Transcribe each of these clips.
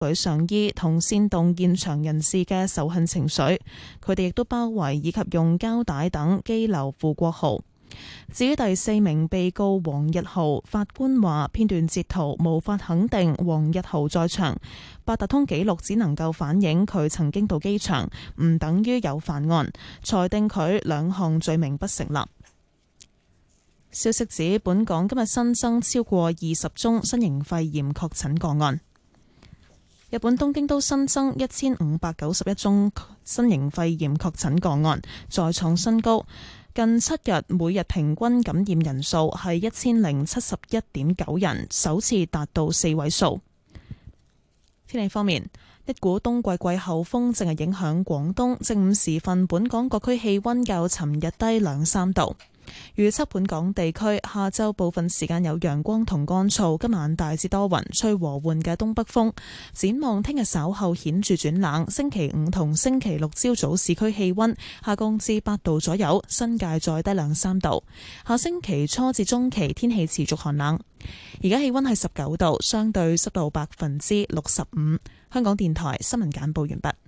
舉上衣同煽動現場人士嘅仇恨情緒，佢哋亦都包圍以及用膠帶等羈留傅國豪。至於第4名被告黃日豪，法官話片段截圖無法肯定黃日豪在場，八達通記錄只能夠反映佢曾經到機場，唔等於有犯案，裁定佢2項罪名不成立。消息指，本港今日新增超過20宗新型肺炎確診個案。日本東京都新增1591宗新型肺炎確診個案，再創新高。近7日每日平均感染人數係1071.9人，首次達到4位數。天氣方面，一股冬季季候風正係影響廣東，正午時分本港各區氣溫較尋日低2-3度。預測本港地區下晝部分時間有陽光同乾燥，今晚大致多雲，吹和緩嘅東北風。展望聽日稍後顯著轉冷，星期5同星期6朝早市區氣溫下降至8度左右，新界再低2-3度。下星期初至中期天氣持續寒冷。而家氣溫係19度，相對濕度65%。香港電台新聞簡報完畢。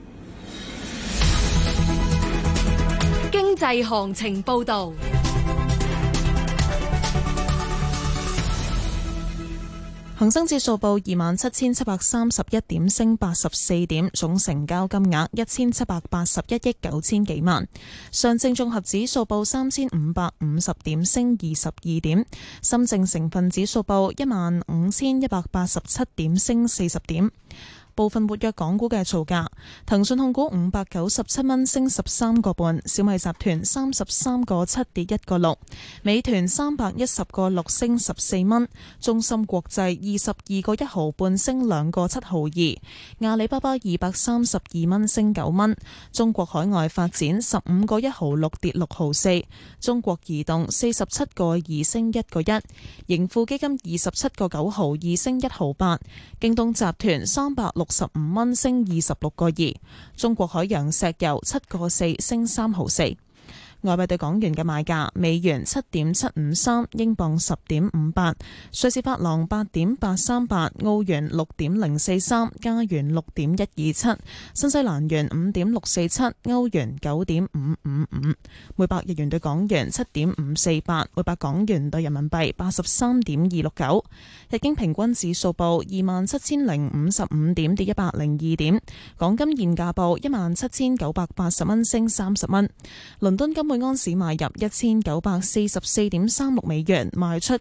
經濟行情報道。 恒生指數報27,731點，升84點，總成交金額1781億9千幾萬。上證綜合指數報3,550點，升22點。深證成分指數報15,187點，升40點。部分活躍港股嘅造價：騰訊控股597蚊升13個半，小米集團33個7跌1個6，美團310個6升14蚊，中芯國際22個1毫半升2個7毫2，阿里巴巴232蚊升9蚊，中國海外發展15個1毫6跌6毫4，中國移動47個2升1個1，盈富基金27個9毫2升1毫8，京東集團365蚊升26個2，中國海洋石油7個4升3毫4。外幣對港元嘅賣價：美元7.753，英鎊10.58，瑞士法郎8.838，澳元6.043，加元6.127，新西蘭元5.647，歐元9.555，每百日元對港元7.548，每百港元對人民幣83.269。日經平均指數報27,055點，跌102點。港金現價報17,980蚊，升30蚊。倫敦金每安士買入1944.36美元，賣出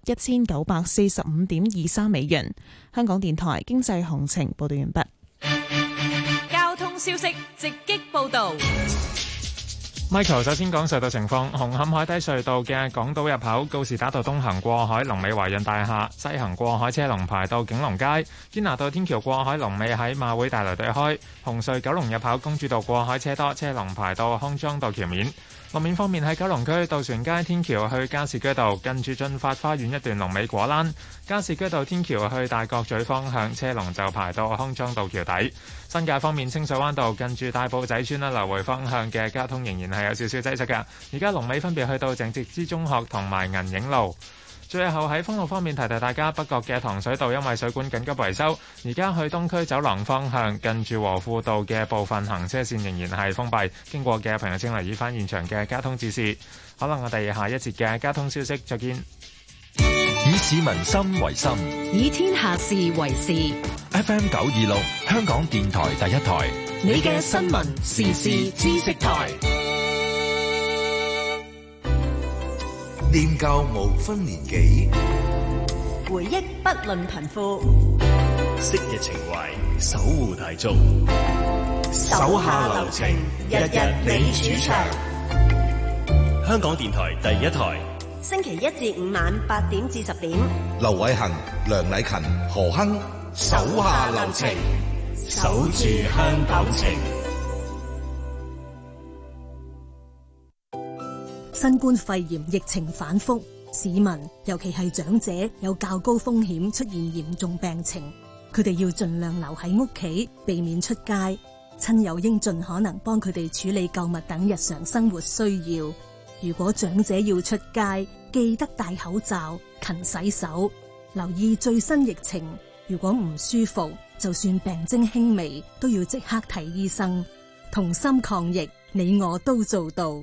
1945.23美元。香港電台經濟行情報道完畢。 交通消息直擊報道。 Michael 首先講隧道情況，紅磡海底隧道嘅港島入口告士打道東行過海龍尾華潤大廈，西行過海車龍排到景隆街，堅拿道天橋過海龍尾喺馬會大樓對開，紅隧九龍入口公主道過海車多，車龍排到康莊道橋面。路面方面喺九龍區渡船街天橋去加士居道近住駿發花園一段龍尾果欄，加士居道天橋去大角咀方向車龍就排到康莊道橋底。新界方面，清水灣道近住大埔仔村來回方向嘅交通仍然係有少少擠塞㗎，而家龍尾分別去到鄭直之中學同埋銀影路。最後喺封路方面提提大家，北角嘅糖水道因為水管緊急維修，而家去東區走廊方向近住和富道嘅部分行車線仍然係封閉，經過嘅朋友請留意翻現場嘅交通指示。好啦，我哋下一節嘅交通消息再見。 以市民心為心， 以天下事為事。 FM 926香港電台第一台， 你嘅新聞時事知識台。 念舊無分年紀， 回憶不論貧富， 昔日情懷守護大眾， 手下留情，日日你主場。 香港電台第一台， 星期1至5晚8點至10點， 劉偉恒、梁禮勤、何亨，手下留情， 守住香港情。 新冠肺炎疫情反覆，市民尤其係長者有較高風險出現嚴重病情，佢哋要盡量留喺屋企，避免出街。親友應盡可能幫佢哋處理購物等日常生活需要。如果長者要出街，記得戴口罩、勤洗手，留意最新疫情， 如果唔舒服，就算病徵輕微，都要即刻睇醫生。同心抗疫，你我都做到。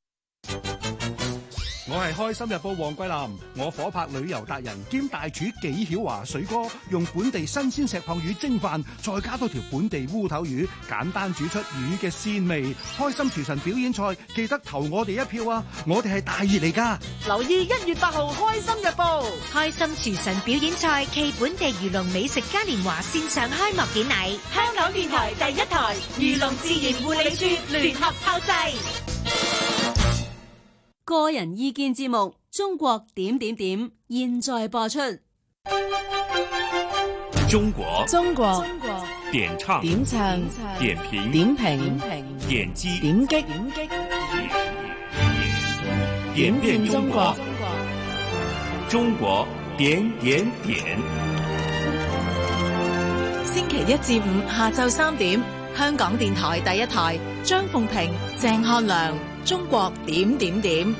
我係開心日報黃桂林，我火拍旅遊達人兼大廚紀曉華水哥，用本地新鮮石蚌魚蒸飯，再加多條本地烏頭魚，簡單煮出魚嘅鮮味。開心廚神表演賽，記得投我哋一票啊！我哋係大熱嚟㗎。 留意1月8號開心日報， 開心廚神表演賽暨本地漁農美食嘉年華線上開幕典禮， 香港電台第一台漁農自然護理處聯合炮製。 個人意見節目《中國點點點》現在播出。 中國點唱點評點擊點變中國，中國點點點。 星期一至五下晝3點，香港電台第一台，張鳳平、鄭漢良，中國點點點。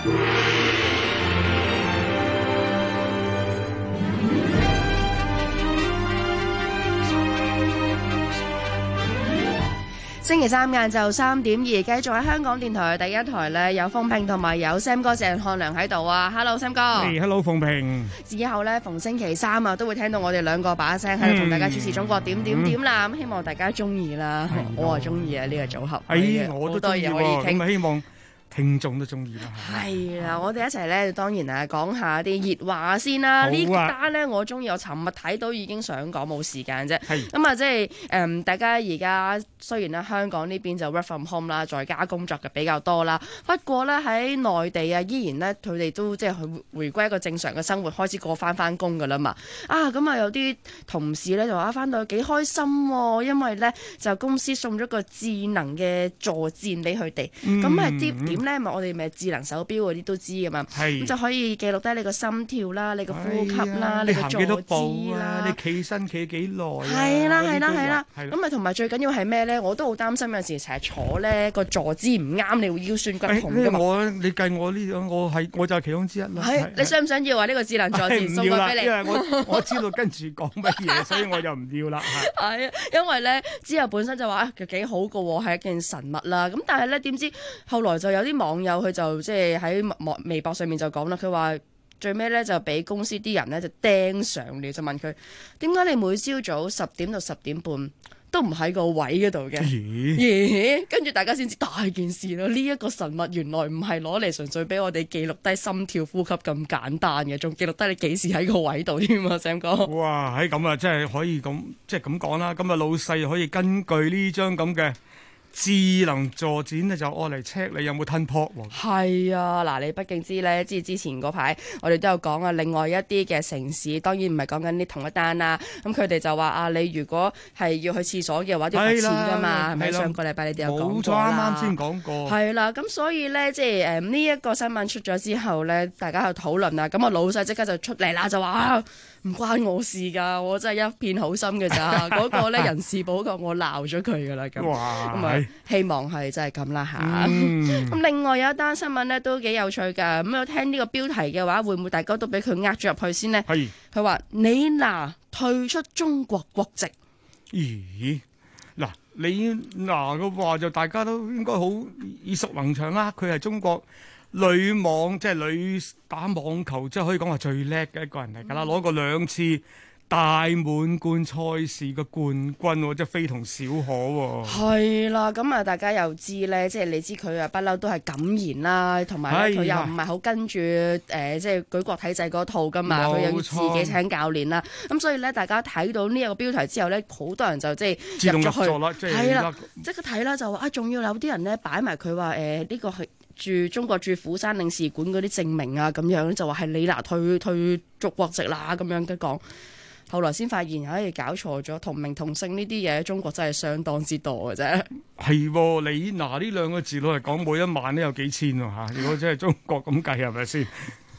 星期三晏晝3點2，繼續喺香港電台第一台咧，有鳳平同埋有 Sam 哥鄭漢良喺度啊 ！Hello Sam 哥 ，Hello 鳳平。 之後咧，逢星期三啊，都會聽到我哋兩個把聲喺度同大家主持中國點點點啦。咁希望大家中意啦，我啊中意啊呢個組合。 我都中意喎，咁啊希望聽眾都中意啦。 係啊，我哋一齊咧，當然啊講下啲熱話先啦。呢單咧我中意，我尋日睇到已經想講，冇時間啫。咁啊，即係大家而家雖然咧香港呢邊就 work from home 啦，在家工作嘅比較多啦。不過咧喺內地啊，依然咧佢哋都即係回歸一個正常嘅生活，開始過翻工噶啦嘛。咁啊有啲同事咧就話翻到幾開心喎，因為咧就公司送咗個智能嘅坐墊俾佢哋。咁係啲點咧？我哋咪智能手錶嗰啲都知噶嘛，咁就可以記錄低你個心跳啦、你個呼吸啦、你個坐姿啦、 你企身企幾耐。 係啦，咁啊同埋最緊要係咩咧？我都好擔心有時成日坐咧個坐姿唔啱，你會腰酸骨痛噶嘛。 你計我呢樣，我就係其中之一啦。 你想唔想要呢個智能坐墊送過俾你？ 因為我知道跟住講乜嘢，所以我就唔要啦。 係因為咧之後本身就話幾好噶喎，係一件神物啦。咁但係咧點知後來就有啲網友佢就即係喺微博上面就講啦，佢話最尾咧就俾公司啲人咧就盯上了，就問佢點解你每朝早10點到10點半都唔喺個位嗰度嘅？跟住大家先知大件事啦！呢一個神物原來唔係攞嚟純粹俾我哋記錄低心跳呼吸咁簡單嘅，仲記錄低你幾時喺個位度添啊！Sam 哥， 哇，咁啊，真係可以咁即係咁講啦。咁啊，老細可以根據呢張咁嘅智能坐墊咧，就愛嚟 check 你有冇吞泡喎。 係啊，嗱，你畢竟知咧，之前嗰排我哋都有講啊，另外一啲嘅城市，當然唔係講緊啲同一單啦。咁佢哋就話你如果係要去廁所嘅話，都要罰錢㗎嘛，係咪？上個禮拜你哋有講過啦。 冇錯，啱先講過。 係啦，咁所以咧，即係呢一個新聞出咗之後咧，大家喺度討論啦。咁老細即刻就出嚟啦，就話唔關我事㗎，我真係一片好心嘅咋。嗰個咧人事保障我鬧咗佢㗎啦。咁啊，希望係真係咁啦嚇。咁另外有一單新聞咧都幾有趣㗎。咁有聽呢個標題嘅話，會唔會大家都俾佢呃咗入去先呢？係。佢話李娜退出中國國籍。 咦？嗱，李娜嘅話就大家都應該好耳熟能詳啦。佢係中國女網即係女打網球，即係可以講話最叻嘅一個人嚟㗎啦，攞過2次大滿貫賽事嘅冠軍，即係非同小可喎。 係啦，咁啊，大家又知咧，即係你知佢啊，不嬲都係敢言啦，同埋咧佢又唔係好跟住即係舉國體制嗰套噶嘛，佢又要自己請教練啦。咁所以咧，大家睇到呢一個標題之後咧，好多人就即係入咗去，係啦，即刻睇啦，就話仲要有啲人咧擺埋佢話呢個係駐中國駐釜山領事館嗰啲證明啊，咁樣就話係李娜退出國籍啦，咁樣嘅講。後來先發現，搞錯咗，同名同姓呢啲嘢，中國真係相當之多嘅啫。 係李娜呢2個字攞嚟講，每一晚都有幾千喎嚇。如果真係中國咁計，係咪先？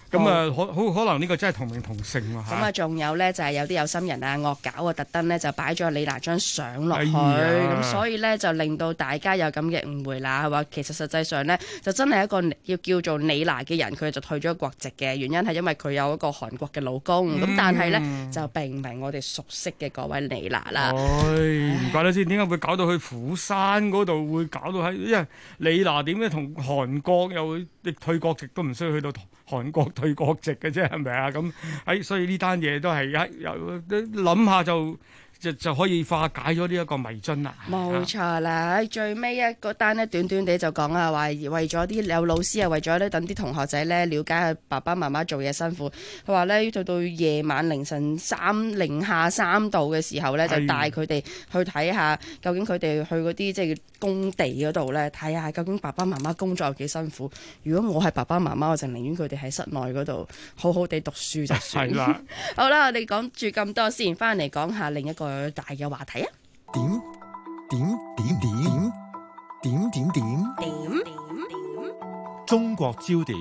咁啊，可能呢個真係同名同姓喎。 咁啊，仲有咧就係有啲有心人啊惡搞啊，特登咧就擺咗李娜張相落去，咁所以咧就令到大家有咁嘅誤會啦。係話其實實際上咧就真係一個要叫做李娜嘅人，佢就退咗國籍嘅原因係因為佢有一個韓國嘅老公，咁但係咧就並唔係我哋熟悉嘅嗰位李娜啦。 唔怪得知點解會搞到去釜山嗰度，會搞到喺，因為李娜點解同韓國又會退國籍都唔需要去到韓國退國籍嘅啫，係咪啊？咁所以呢單嘢都係有諗下就可以化解咗呢一個迷津啦。 冇錯啦，最尾一個單呢，短短地就講啊，話為咗啲有老師啊，為咗咧等啲同學仔咧了解下爸爸媽媽做嘢辛苦，佢話咧到夜晚凌晨零下3度嘅時候咧，就帶佢哋去睇下究竟佢哋去嗰啲即係工地嗰度咧睇下究竟爸爸媽媽工作有幾辛苦。如果我係爸爸媽媽，我就寧願佢哋喺室內嗰度好好地讀書就算。好啦，我哋講住咁多先，翻嚟講下另一個大嘅話題啊！點中國焦點。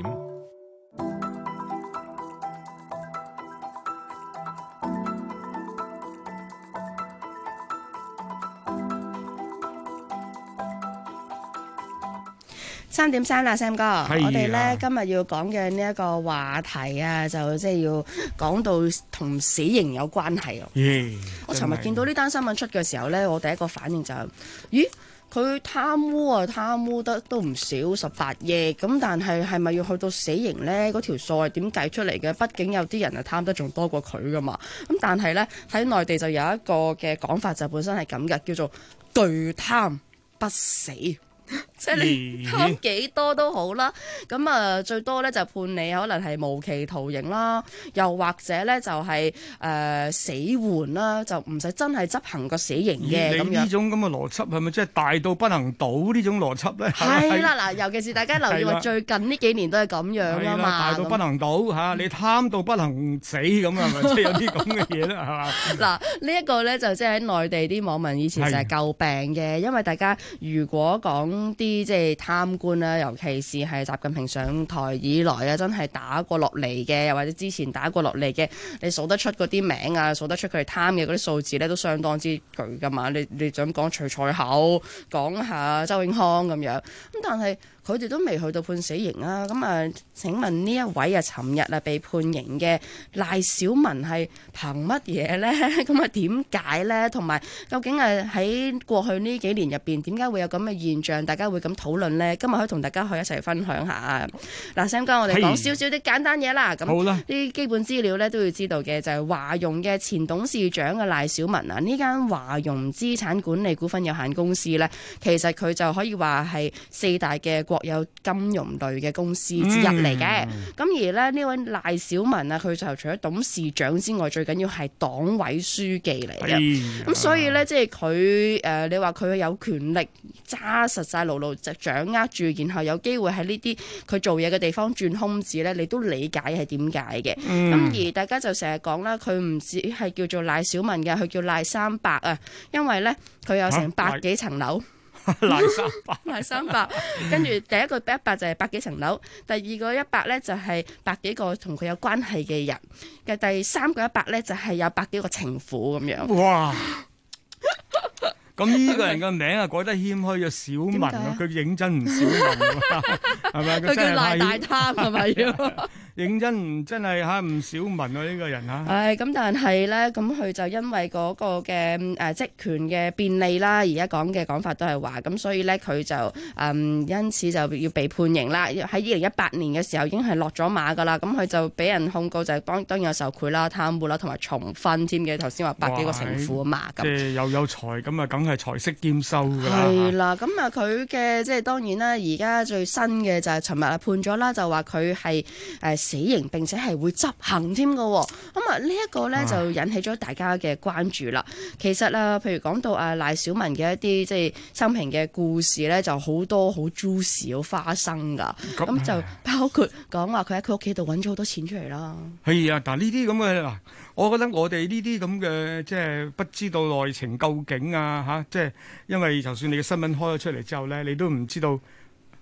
3:3啦，Sam 哥，我哋咧今日要講嘅呢一個話題啊，就即係要講到同死刑有關係啊。我尋日見到呢單新聞出嘅時候咧，我第一個反應就係，咦，佢貪污得都唔少18億，咁但係咪要去到死刑咧？嗰條數係點計出嚟嘅？畢竟有啲人係貪得仲多過佢噶嘛。咁但係咧喺內地就有一個嘅講法，就本身係咁嘅，叫做巨貪不死。即係你貪幾多都好啦，咁啊最多咧就判你可能係無期徒刑啦，又或者咧就係死緩啦，就唔使真係執行個死刑嘅咁樣。 呢種咁嘅邏輯係咪即係大到不能倒呢種邏輯咧？ 係啦，嗱，尤其是大家留意話最近呢幾年都係咁樣啊嘛。 大到不能倒嚇，你貪到不能死咁啊，係咪即係有啲咁嘅嘢啦？係嘛？ 嗱，呢一個咧就即係喺內地啲網民以前就係詬病嘅，因為大家如果講啲即係貪官啦，尤其是係習近平上台以來啊，真係打過落嚟嘅，又或者之前打過落嚟嘅，你數得出嗰啲名啊，數得出佢哋貪嘅嗰啲數字咧，都相當之巨噶嘛。你就咁講徐才厚，講下周永康咁樣，咁但係佢哋都未去到判死刑啊。咁啊，請問呢一位啊，尋日啊被判刑嘅賴小民係憑乜嘢咧？咁啊點解咧？同埋究竟係喺過去呢幾年入邊，點解會有咁嘅現象？大家會咁討論咧？今日可以同大家去一齊分享下。嗱，Sam 哥，我哋講少少啲簡單嘢啦。咁啲基本資料咧都要知道嘅，就係華融嘅前董事長嘅賴小民啊。呢間華融資產管理股份有限公司咧，其實佢就可以話係4大嘅國有金融類嘅公司之一嚟嘅。咁而咧呢位賴小民啊，佢就除咗董事長之外，最緊要係黨委書記嚟嘅。咁所以咧，即係佢你話佢有權力揸實晒牢牢就掌握住，然後有機會喺呢啲佢做嘢嘅地方轉空子咧，你都理解係點解嘅。咁而大家就成日講啦，佢唔止係叫做賴小民嘅，佢叫賴300啊，因為咧佢有成百幾層樓。賴300，跟住第一個100就係百幾層樓，第二個100咧就係百幾個同佢有關係嘅人嘅，第三個100咧就係有百幾個情婦咁樣。 哇！咁呢個人嘅名啊改得謙虛咗，小民啊，佢認真唔小民啊，係咪？ 佢叫賴大貪係咪要？ 認真係嚇唔少民啊呢個人嚇。 咁但係咧，咁佢就因為嗰個嘅職權嘅便利啦，而家講嘅講法都係話，咁所以咧佢就因此就要被判刑啦。喺2018年嘅時候已經係落咗馬㗎啦，咁佢就俾人控告就係當然有受賄啦、貪污啦同埋重婚添嘅。頭先話百幾個情婦啊嘛，咁即係又有財咁啊，梗係財色兼收㗎啦。 係啦，咁啊佢嘅即係當然啦，而家最新嘅就係尋日判咗啦，就話佢係死刑並且係會執行添㗎喎，咁啊呢一個咧就引起咗大家嘅關注啦。其實啊，譬如講到賴小民嘅一啲即係生平嘅故事咧，就好多好 juicy 好花生㗎。咁就包括講話佢喺佢屋企度揾咗好多錢出嚟啦。 係啊，但呢啲咁嘅嗱，我覺得我哋呢啲咁嘅即係不知道內情究竟啊嚇，即係因為就算你嘅新聞開咗出嚟之後咧，你都唔知道。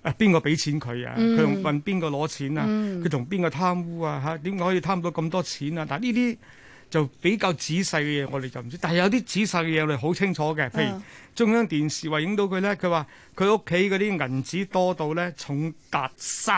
邊個俾錢佢啊？佢用問邊個攞錢啊？佢同邊個貪污啊？嚇點解可以貪到咁多錢啊？但係呢啲就比較仔細嘅嘢，我哋就唔知。但係有啲仔細嘅嘢，我哋好清楚嘅。譬如中央電視話影到佢咧，佢話佢屋企嗰啲銀紙多到咧重達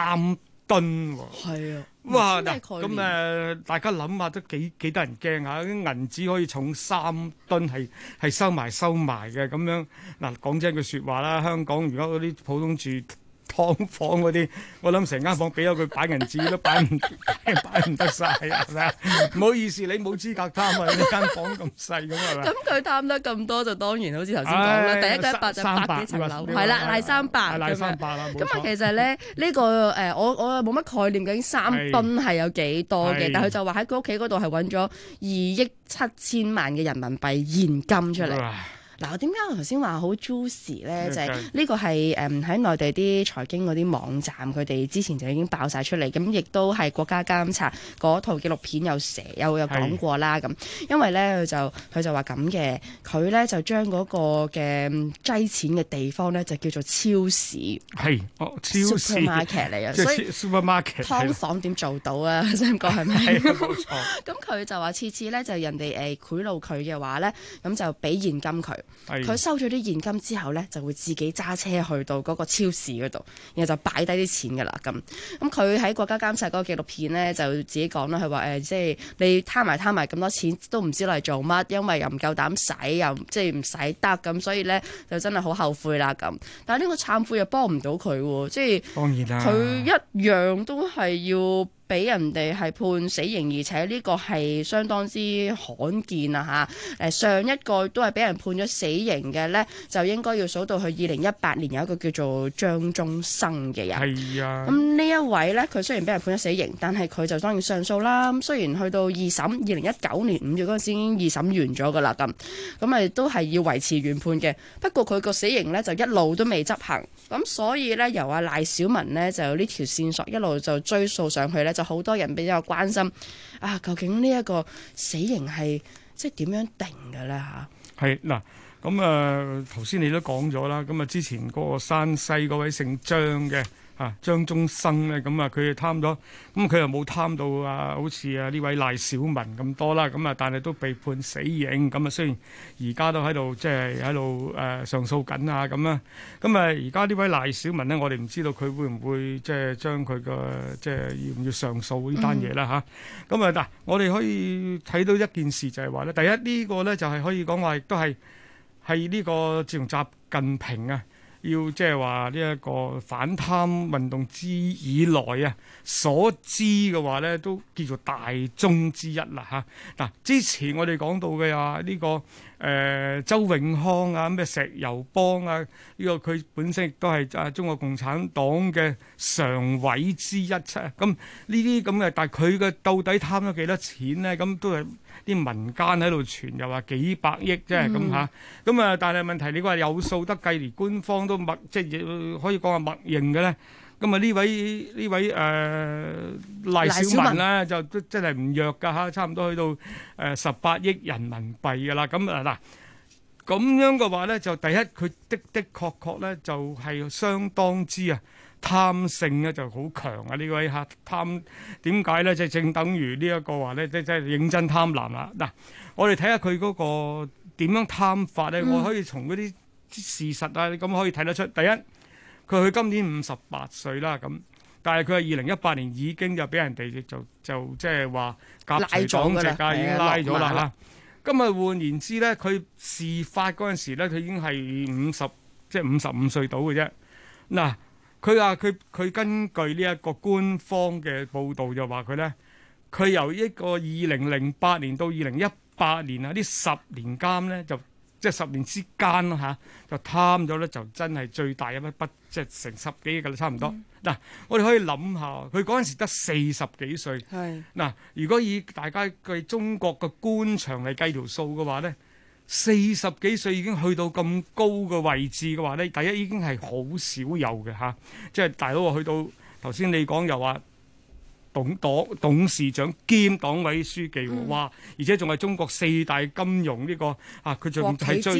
3噸喎。係啊！哇嗱，咁大家諗下都幾得人驚嚇，啲銀紙可以重3噸，係收埋嘅咁樣。嗱，講真句説話啦，香港如果嗰啲普通住劏房嗰啲，我諗成間房俾咗佢擺銀紙都擺唔得晒，係咪啊？唔好意思，你冇資格貪啊！你間房咁細咁係咪？ 咁佢貪得咁多，就當然好似頭先講啦，第一個100就100幾層樓，係啦，賴300咁樣。咁啊，其實咧呢個我冇乜概念，究竟3噸係有幾多嘅？但係佢就話喺佢屋企嗰度係揾咗2億7千萬嘅人民幣現金出嚟。嗱，點解我頭先話好 juicy 咧？就係呢個係喺內地啲財經嗰啲網站，佢哋之前就已經爆晒出嚟，咁亦都係國家監察嗰套紀錄片有講過啦。咁因為咧佢就話咁嘅，佢咧就將嗰個嘅擠錢嘅地方咧就叫做超市， 係超市 supermarket 嚟啊，所以 supermarket 劏房點做到啊？想講係咪？ 係冇錯。 咁佢就話次次咧就人哋賄賂佢嘅話咧，咁就俾現金佢。佢收咗啲現金之後咧，就會自己揸車去到嗰個超市嗰度，然後就擺低啲錢噶啦。咁佢喺國家監察嗰個紀錄片咧，就自己講啦，佢話即係你貪埋咁多錢，都唔知攞嚟做乜，因為又唔夠膽使，又即係唔使得咁，所以咧就真係好後悔啦咁。但係呢個懺悔又幫唔到佢喎，即係當然啦，佢一樣都係要俾人哋係判死刑，而且呢個係相當之罕見啊嚇！上一個都係俾人判咗死刑嘅咧，就應該要數到去2018年有一個叫做張宗生嘅人。係啊，咁呢一位咧，佢雖然俾人判咗死刑，但係佢就當然上訴啦。咁雖然去到2019年5月嗰陣時已經二審完咗噶啦，咁都係要維持原判嘅。不過佢個死刑咧就一路都未執行，咁所以咧由賴小民呢，就呢條線索一路就追溯上去咧。就好多人比較關心啊，究竟呢一個死刑係即係點樣定嘅咧嚇？係嗱，咁頭先你都講咗啦，咁之前嗰個山西嗰位姓張嘅張宗生咧，咁佢貪咗，咁佢又冇貪到好似呢位賴小民咁多啦，咁但係都被判死刑，咁雖然而家都喺度即係喺度上訴緊啊咁啦，咁而家呢位賴小民呢，我哋唔知道佢會唔會即係將佢個即係要唔要上訴呢單嘢啦嚇，咁嗱，我哋可以睇到一件事就係話咧，第一呢個咧就係可以講話亦都係呢個自從習近平啊。要即係話呢一個反貪運動之以來啊，所知嘅話咧，都叫做大宗之一啦嚇。嗱，之前我哋講到嘅呢個周永康啊，咩石油幫啊，呢個佢本身亦都係中國共產黨嘅常委之一啫。咁呢啲咁嘅，但係佢嘅到底貪咗幾多錢咧？咁都係啲民間喺度傳，又話幾百億啫咁嚇。咁但係問題你話有數得計，連官方都即係可以講話默認嘅咧。咁呢位賴小民咧就都真係唔弱㗎嚇，差唔多去到18億人民幣㗎啦。咁嗱咁樣嘅話咧，就第一佢的確咧就係相當之貪性咧就好強啊！呢位貪點解咧？就正等於呢一個話咧，即係認真貪婪啦。嗱，我哋睇下佢嗰個點樣貪法咧，我可以從嗰啲事實咁可以睇得出。第一，佢今年58歲啦，咁但係佢係2018年已經就俾人哋就即係話夾除黨籍㗎，已經拉咗啦嚇。今日換言之咧，佢事發嗰陣時咧，佢已經係55歲到嘅啫。嗱，佢話佢根據呢一個官方嘅報導就話佢咧，佢由一個2008年到2018年呢10年間咧就。即係10年之間就貪咗咧，就真係最大一筆，即係成10幾億㗎啦，差唔多。嗱，我哋可以諗下，佢嗰陣時得40幾歲。嗱，如果以大家計中國嘅官場嚟計條數嘅話咧，40幾歲已經去到咁高嘅位置嘅話咧，第一已經係好少有嘅即係大佬話去到頭先你講又話。董事長兼黨委書記，哇！而且仲係中國4大金融呢個佢仲係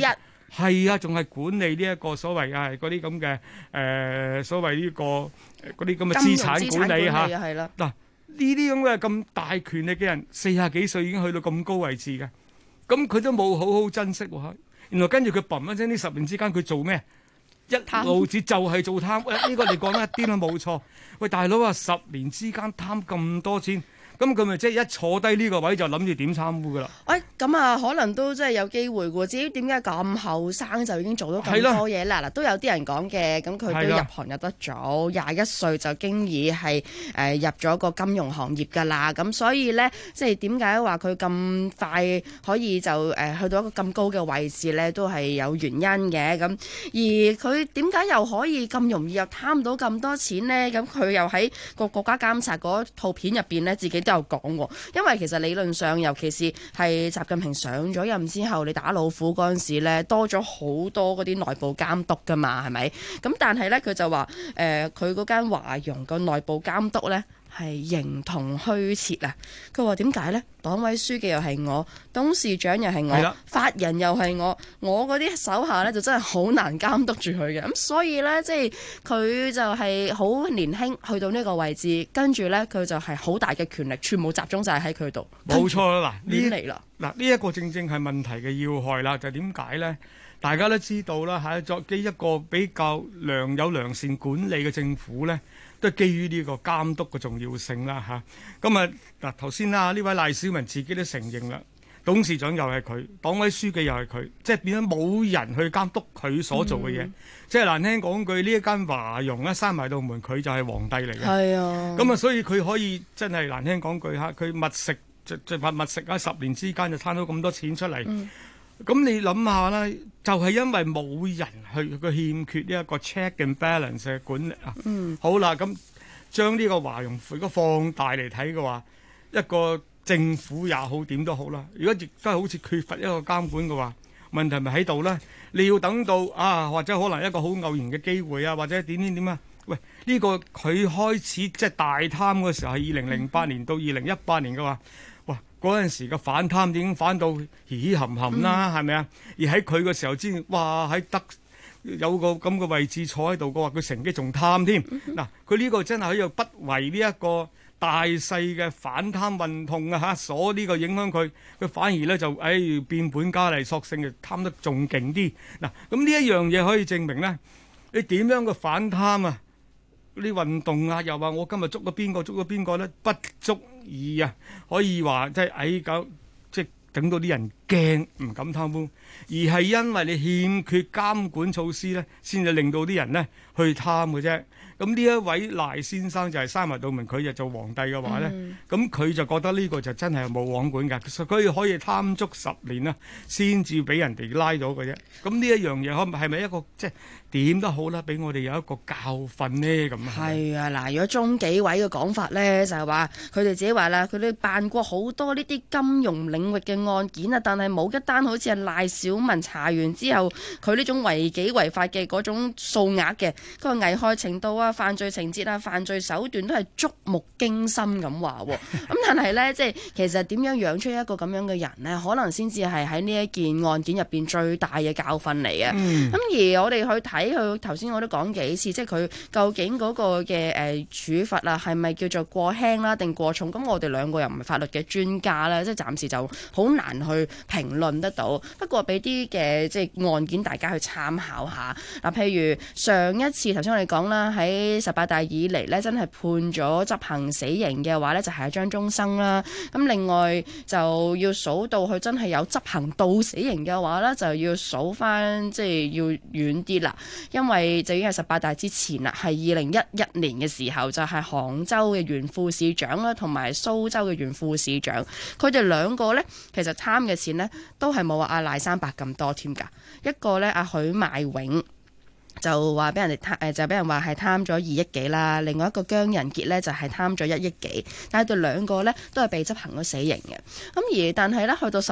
係啊，仲係管理呢一個所謂嗰啲咁嘅所謂呢個嗰啲咁嘅資產管理嚇。 係啦。 嗱，呢啲咁嘅咁大權力嘅人，40幾歲已經去到咁高位置嘅，咁佢都冇好好珍惜喎。原來跟住佢嘣一聲，呢10年之間佢做咩？一路子就係做貪，呢個你講得一啲都冇錯。喂，大佬啊，10年之間貪咁多錢。咁佢咪即係一坐低呢個位就諗住點貪污噶啦？ 咁啊，可能都真係有機會喎。至於點解咁後生就已經做到咁多嘢啦？嗱，都有啲人講嘅，咁佢都入行入得早，21歲就經已係入咗個金融行業㗎啦。咁所以咧，即係點解話佢咁快可以就去到一個咁高嘅位置咧，都係有原因嘅。咁而佢點解又可以咁容易又貪到咁多錢咧？咁佢又喺個國家監察嗰套片入邊咧，自己都有講喎，因為其實理論上，尤其是係習近平上咗任之後，你打老虎嗰陣時咧，多咗好多嗰啲內部監督㗎嘛，係咪？咁但係咧，佢就話佢嗰間華融個內部監督咧係形同虛設啊！佢話點解咧？黨委書記又係我，董事長又係我，法人又係我嗰啲手下咧就真係好難監督住佢嘅。咁所以咧，即係佢就係好年輕去到呢個位置，跟住咧佢就係好大嘅權力，全部集中晒喺佢度。 冇錯啦， 亂嚟啦。 嗱，呢一個正正係問題嘅要害啦。就點解咧？大家都知道啦，喺作基一個比較有良善管理嘅政府咧，都係基於呢個監督嘅重要性啦嚇。咁嗱頭先啦，呢位賴小民自己都承認啦，董事長又係佢，黨委書記又係佢，即係變咗冇人去監督佢所做嘅嘢。即係難聽講句，呢一間華融咧閂埋道門，佢就係皇帝嚟嘅。 係啊。咁所以佢可以真係難聽講句嚇，佢密食密食啊，10年之間就攤到咁多錢出嚟。咁你諗下啦，就係因為冇人去佢欠缺呢一個 check and balance 嘅管理啊。好啦，咁將呢個華融如果放大嚟睇嘅話，一個政府也好點都好啦。如果亦都係好似缺乏一個監管嘅話，問題咪喺度咧？你要等到或者可能一個好偶然嘅機會啊，或者點啊？喂，呢個佢開始即係大貪嗰時候係2008年到2018年嘅話。嗰陣時嘅反貪已經反到嘻嘻冚冚啦，係咪啊？而喺佢嘅時候先，哇！喺得有個咁嘅位置坐喺度嘅話，佢成績仲貪添。嗱，佢呢個真係喺度不為呢一個大細嘅反貪運動啊！所呢個影響佢反而咧就變本加厲，索性就貪得仲勁啲。嗱，咁呢一樣嘢可以證明咧，你點樣嘅反貪啊？啲運動啊，又話我今日捉咗邊個咧，不足以可以話即係即係等到啲人驚唔敢貪污，而係因為你欠缺監管措施咧，先至令到啲人咧去貪嘅啫。咁呢一位賴先生就係閂埋道門，佢就做皇帝嘅話咧，咁佢就覺得呢個就真係冇王管㗎，佢可以貪足10年啦，先至俾人哋拉咗嘅啫。咁呢一樣嘢係咪一個即係點都好啦，俾我哋有一個教訓呢？咁係啊，嗱，如果中紀委嘅講法咧，就係話佢哋自己話啦，佢哋辦過好多呢啲金融領域嘅案件啊，但係冇一單好似係賴小民查完之後，佢呢種違紀違法嘅嗰種數額嘅嗰個危害程度啊、犯罪情節啊、犯罪手段都係觸目驚心咁話喎。咁但係咧，即係其實點樣養出一個咁樣嘅人呢？可能先至係喺呢一件案件入邊最大嘅教訓嚟嘅。咁而我哋去睇佢頭先我都講幾次，即係佢究竟嗰個嘅處罰啊，係咪叫做過輕啦定過重？咁我哋兩個又唔係法律嘅專家啦，即係暫時就好難去評論得到。不過俾啲嘅即係案件大家去參考下。嗱，譬如上一次頭先我哋講啦，喺18大以嚟呢，真係判咗執行死刑嘅話呢，就係張宗生啦。咁另外就要數到佢真係有執行到死刑嘅話呢，就要數翻即係要遠啲啦。因為就已經係18大之前啦，係2011年嘅時候，就係杭州嘅原副市長啦，同埋蘇州嘅原副市長，佢哋兩個呢，其實貪嘅錢呢，都係冇阿賴三伯咁多添㗎。一個呢，阿許邁永就話俾人哋貪，就俾人話係貪咗2億幾啦。另外一個姜仁傑呢，就係貪咗1億幾，但係佢哋兩個呢，都係被執行咗死刑嘅。咁但係呢，去到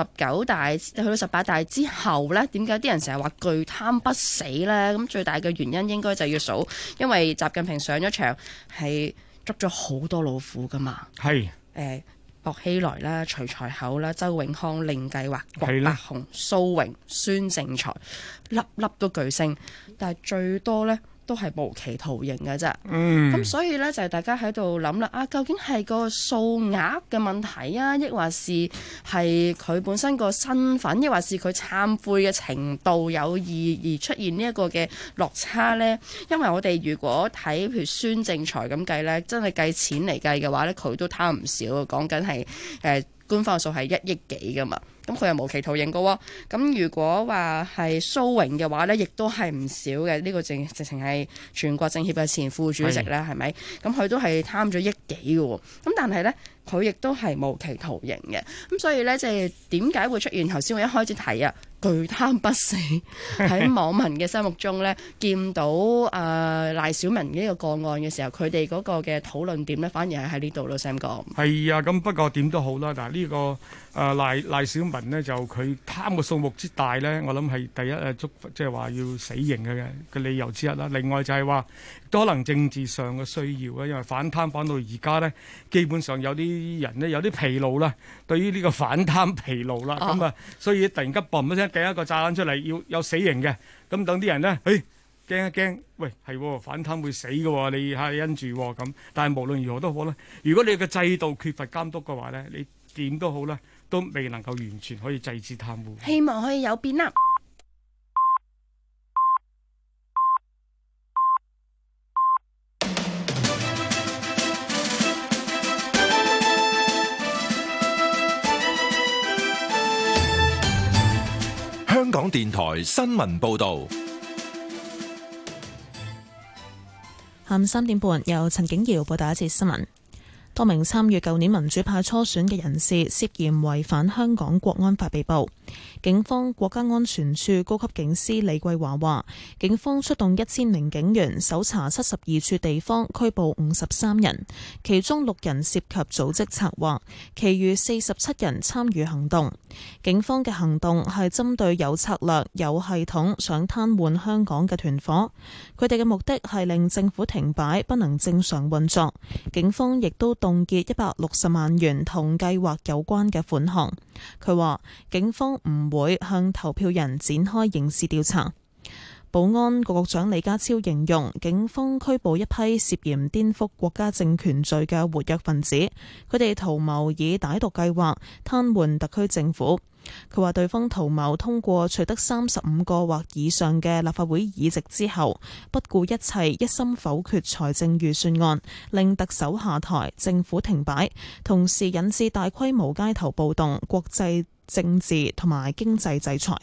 18大之後呢，點解啲人成日話巨貪不死呢？咁最大嘅原因應該就要數，因為習近平上咗場係捉咗好多老虎噶嘛。 係薄熙來啦、徐才厚啦、周永康、令計劃、郭伯雄、蘇榮、孫政才，粒粒都巨星，但係最多呢都係無期徒刑嘅啫。咁所以呢，就係大家喺度諗啦，究竟係個數額嘅問題啊，抑或是係佢本身個身份，抑或是佢懺悔嘅程度有異而出現呢一個嘅落差呢？因為我哋如果睇譬如孫政才咁計呢，真係計錢嚟計嘅話呢，佢都貪唔少，講緊係官方數係1億幾噶嘛。咁佢係無期徒刑嘅喎，咁如果話係蘇榮嘅話呢，亦都係唔少嘅。呢個直情係全國政協嘅前副主席啦，係咪？咁佢都係貪咗1億幾嘅喎，咁但係呢，佢亦都係無期徒刑嘅。咁所以呢，即係點解會出現頭先我一開始提啊，巨貪不死喺網民嘅心目中呢，見到賴小民呢個個案嘅時候，佢哋嗰個嘅討論點呢，反而係喺呢度咯。Sam 哥係啊，咁不過點都好啦。嗱，呢個賴小民呢，就佢貪嘅數目之大呢，我諗係第一即係話要死刑嘅理由之一啦。另外就係話都可能政治上嘅需要啊，因為反貪反到而家呢，基本上有啲人呢，有啲疲勞啦，對於呢個反貪疲勞啦，咁所以突然間嘣一聲掟一個炸彈出嚟，要有死刑嘅，咁等啲人呢，驚一驚，喂係反貪會死嘅，你係因住咁。但係無論如何都好啦，如果你嘅制度缺乏監督嘅話呢，你點都好啦，都未能夠完全可以制止貪污。 希望可以有變啦。 香港電台新聞報導。 下午3點半，由陳景瑤報道一節新聞。多名參與舊年民主派初選嘅人士涉嫌違反香港國安法被捕。警方國家安全處高級警司李桂華話，警方出動1000名警員搜查72處地方，拘捕53人，其中6人涉及組織策劃，其餘47人參與行動。警方嘅行動係針對有策略、有系統想癱瘓香港嘅團伙，佢哋嘅目的係令政府停擺，不能正常運作。警方亦都凍結160萬元同計劃有關嘅款項。佢話警方唔會向投票人展開刑事調查。保安局局長李家超形容警方拘捕一批涉嫌顛覆國家政權罪嘅活躍分子，佢哋圖謀以歹毒計劃癱瘓特區政府。佢話對方圖謀通過取得35個或以上嘅立法會議席之後，不顧一切一心否決財政預算案，令特首下台，政府停擺，同時引致大規模街頭暴動、國際政治同埋經濟制裁。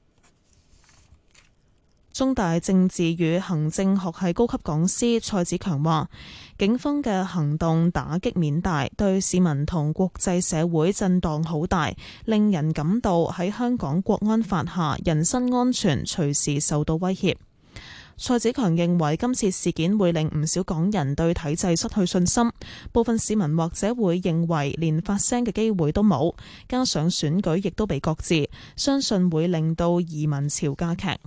中大政治與行政學系高級講師蔡子強話，警方嘅行動打擊面大，對市民同國際社會震盪好大，令人感到喺香港國安法下人身安全隨時受到威脅。蔡子強認為今次事件會令唔少港人對體制失去信心，部分市民或者會認為連發聲嘅機會都冇，加上選舉亦都被擱置，相信會令到移民潮加劇。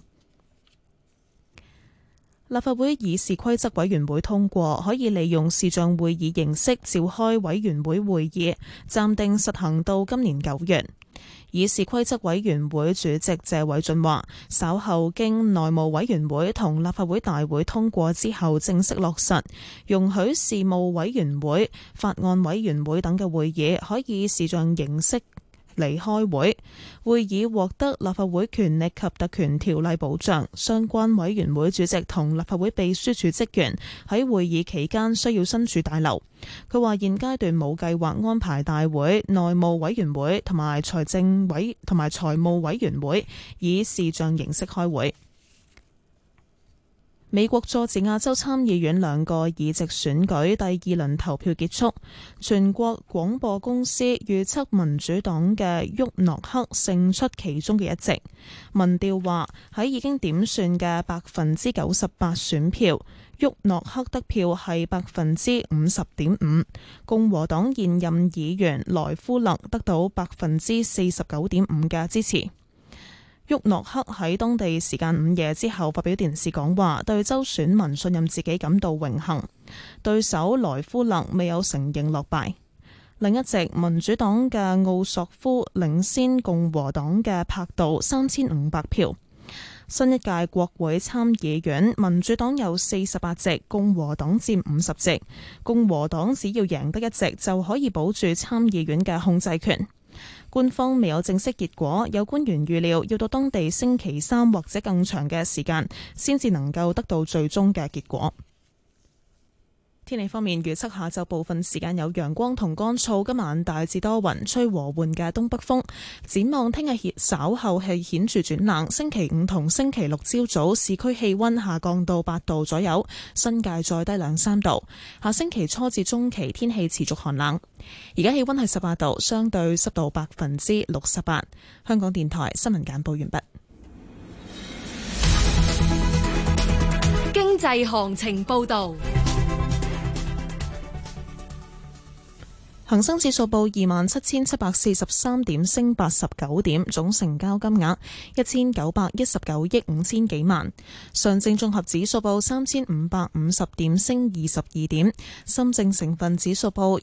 立法會議事規則委員會通過，可以利用視像會議形式召開委員會會議，暫定實行到今年9月。議事規則委員會主席謝偉俊話，稍後經內務委員會同立法會大會通過之後正式落實，容許事務委員會、法案委員會等嘅會議可以視像形式嚟開會。會議獲得立法會權力及特權條例保障，相關委員會主席同立法會秘書處職員喺會議期間需要身處大樓。佢話現階段冇計劃安排大會、內務委員會同埋財務委員會以視像形式開會。美國佐治亞州參議院2個議席選舉第2輪投票結束，全國廣播公司預測民主黨嘅沃諾克勝出其中嘅1席。民調話喺已經點算嘅98%選票，沃諾克得票係50.5%。共和黨現任議員萊夫勒得到49.5%嘅支持。沃諾克喺當地時間午夜之後發表電視講話，對州選民信任自己感到榮幸。對手萊夫勒未有承認落敗。 另一席民主黨嘅奧索夫領先共和黨嘅柏杜3500票。新一屆國會參議院，民主黨有48席，共和黨佔50席。共和黨只要贏得一席就可以保住參議院嘅控制權。官方未有正式結果，有官員預料要到當地星期三或者更長嘅時間，先至能夠得到最終嘅結果。天氣方面，預測下晝部分時間有陽光同乾燥，今晚大致多雲，吹和緩嘅東北風。展望聽日稍後係顯著轉冷，星期五同星期六朝早市區氣溫下降到8度左右，新界再低2-3度。下星期初至中期天氣持續寒冷。而家氣溫係18度，相對濕度68%。香港電台新聞簡報完畢。 經濟行情報道。 恒生指數報27,743點，升89點，總成交金額1919億5千幾萬。上證綜合指數報3550點，升22點。深證成分指數報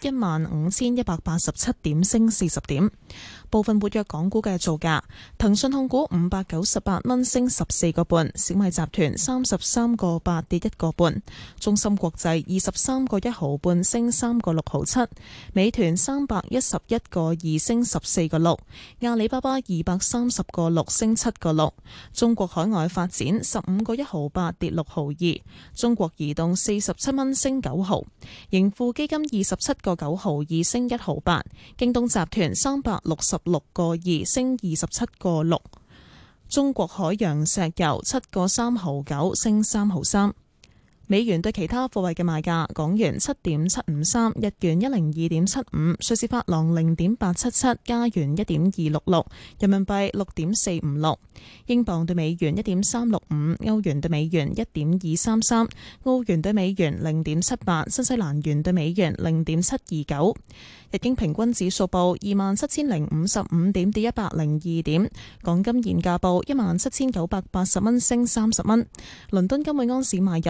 15187點，升40點。部分活躍港股嘅造價：騰訊控股598蚊，升14個半；小米集團33個8，跌1個半；中芯國際23個1毫半，升3個6毫7；美團311個2，升14個6；阿里巴巴230個6，升7個6；中國海外發展15個1毫8，跌6毫2；中國移動47蚊，升9毫；盈富基金27個9毫2，升1毫8；京東集團366個2，升27個6；中國海洋石油7個3毫9，升3毫3。美元對其他貨幣嘅賣價：港元7.753，日元102.75，瑞士法郎0.877，加元1.266，人民幣6.456，英鎊對美元1.365，歐元對美元1.233，澳元對美元0.78，新西蘭元對美元0.729。日經平均指數報27,055點，跌102點。港金現價報17,980蚊，升30蚊。倫敦金每盎司買入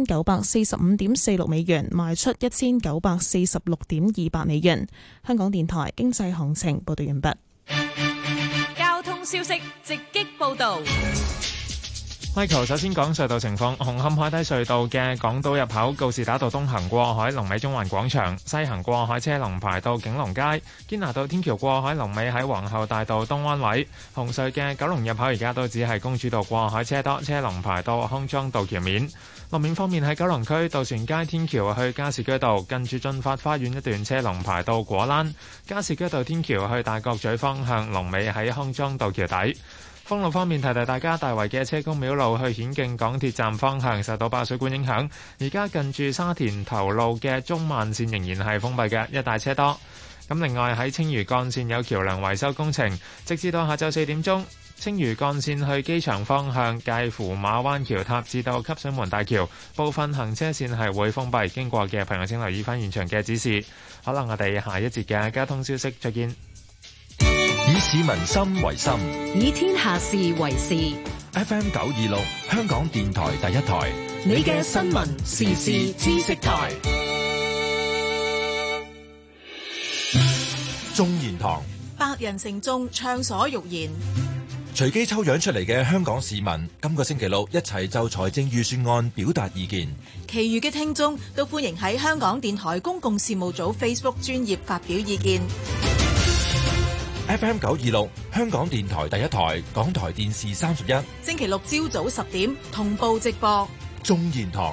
1945.46美元，賣出1946.28美元。香港電台經濟行情報道完畢。 交通消息直擊報道。 Michael 首先講隧道情況，紅磡海底隧道嘅港島入口告士打道東行過海龍尾中環廣場，西行過海車龍排到景隆街；堅拿道天橋過海龍尾喺皇后大道東灣位。紅隧嘅九龍入口而家都只係公主道過海車多，車龍排到康莊道橋面。路面方面喺九龍區渡船街天橋去加士居道近住駿發花園一段車龍排到果欄，加士居道天橋去大角咀方向龍尾喺康莊道橋底。封路方面，提提大家，大圍嘅車公廟路去顯徑港鐵站方向受到爆水管影響，而家近住沙田頭路嘅中慢線仍然係封閉嘅，一帶車多。咁另外喺青嶼幹線有橋梁維修工程，直至到下晝4點鐘，青嶼幹線去機場方向介乎馬灣橋塔至到汲水門大橋部分行車線係會封閉，經過嘅朋友請留意翻現場嘅指示。好啦，我哋下一節嘅交通消息再見。 以市民心為心， 以天下事為事。 FM 926，香港電台第一台， 你嘅新聞時事知識台。 眾言堂， 百人城中暢所欲言。 隨機抽樣出嚟嘅香港市民，今個星期六一齊就財政預算案表達意見。 其餘嘅聽眾都歡迎喺香港電台公共事務組 Facebook 專頁發表意見。 FM 926，香港電台第一台，港台電視31， 星期六朝早10點同步直播。 眾言堂。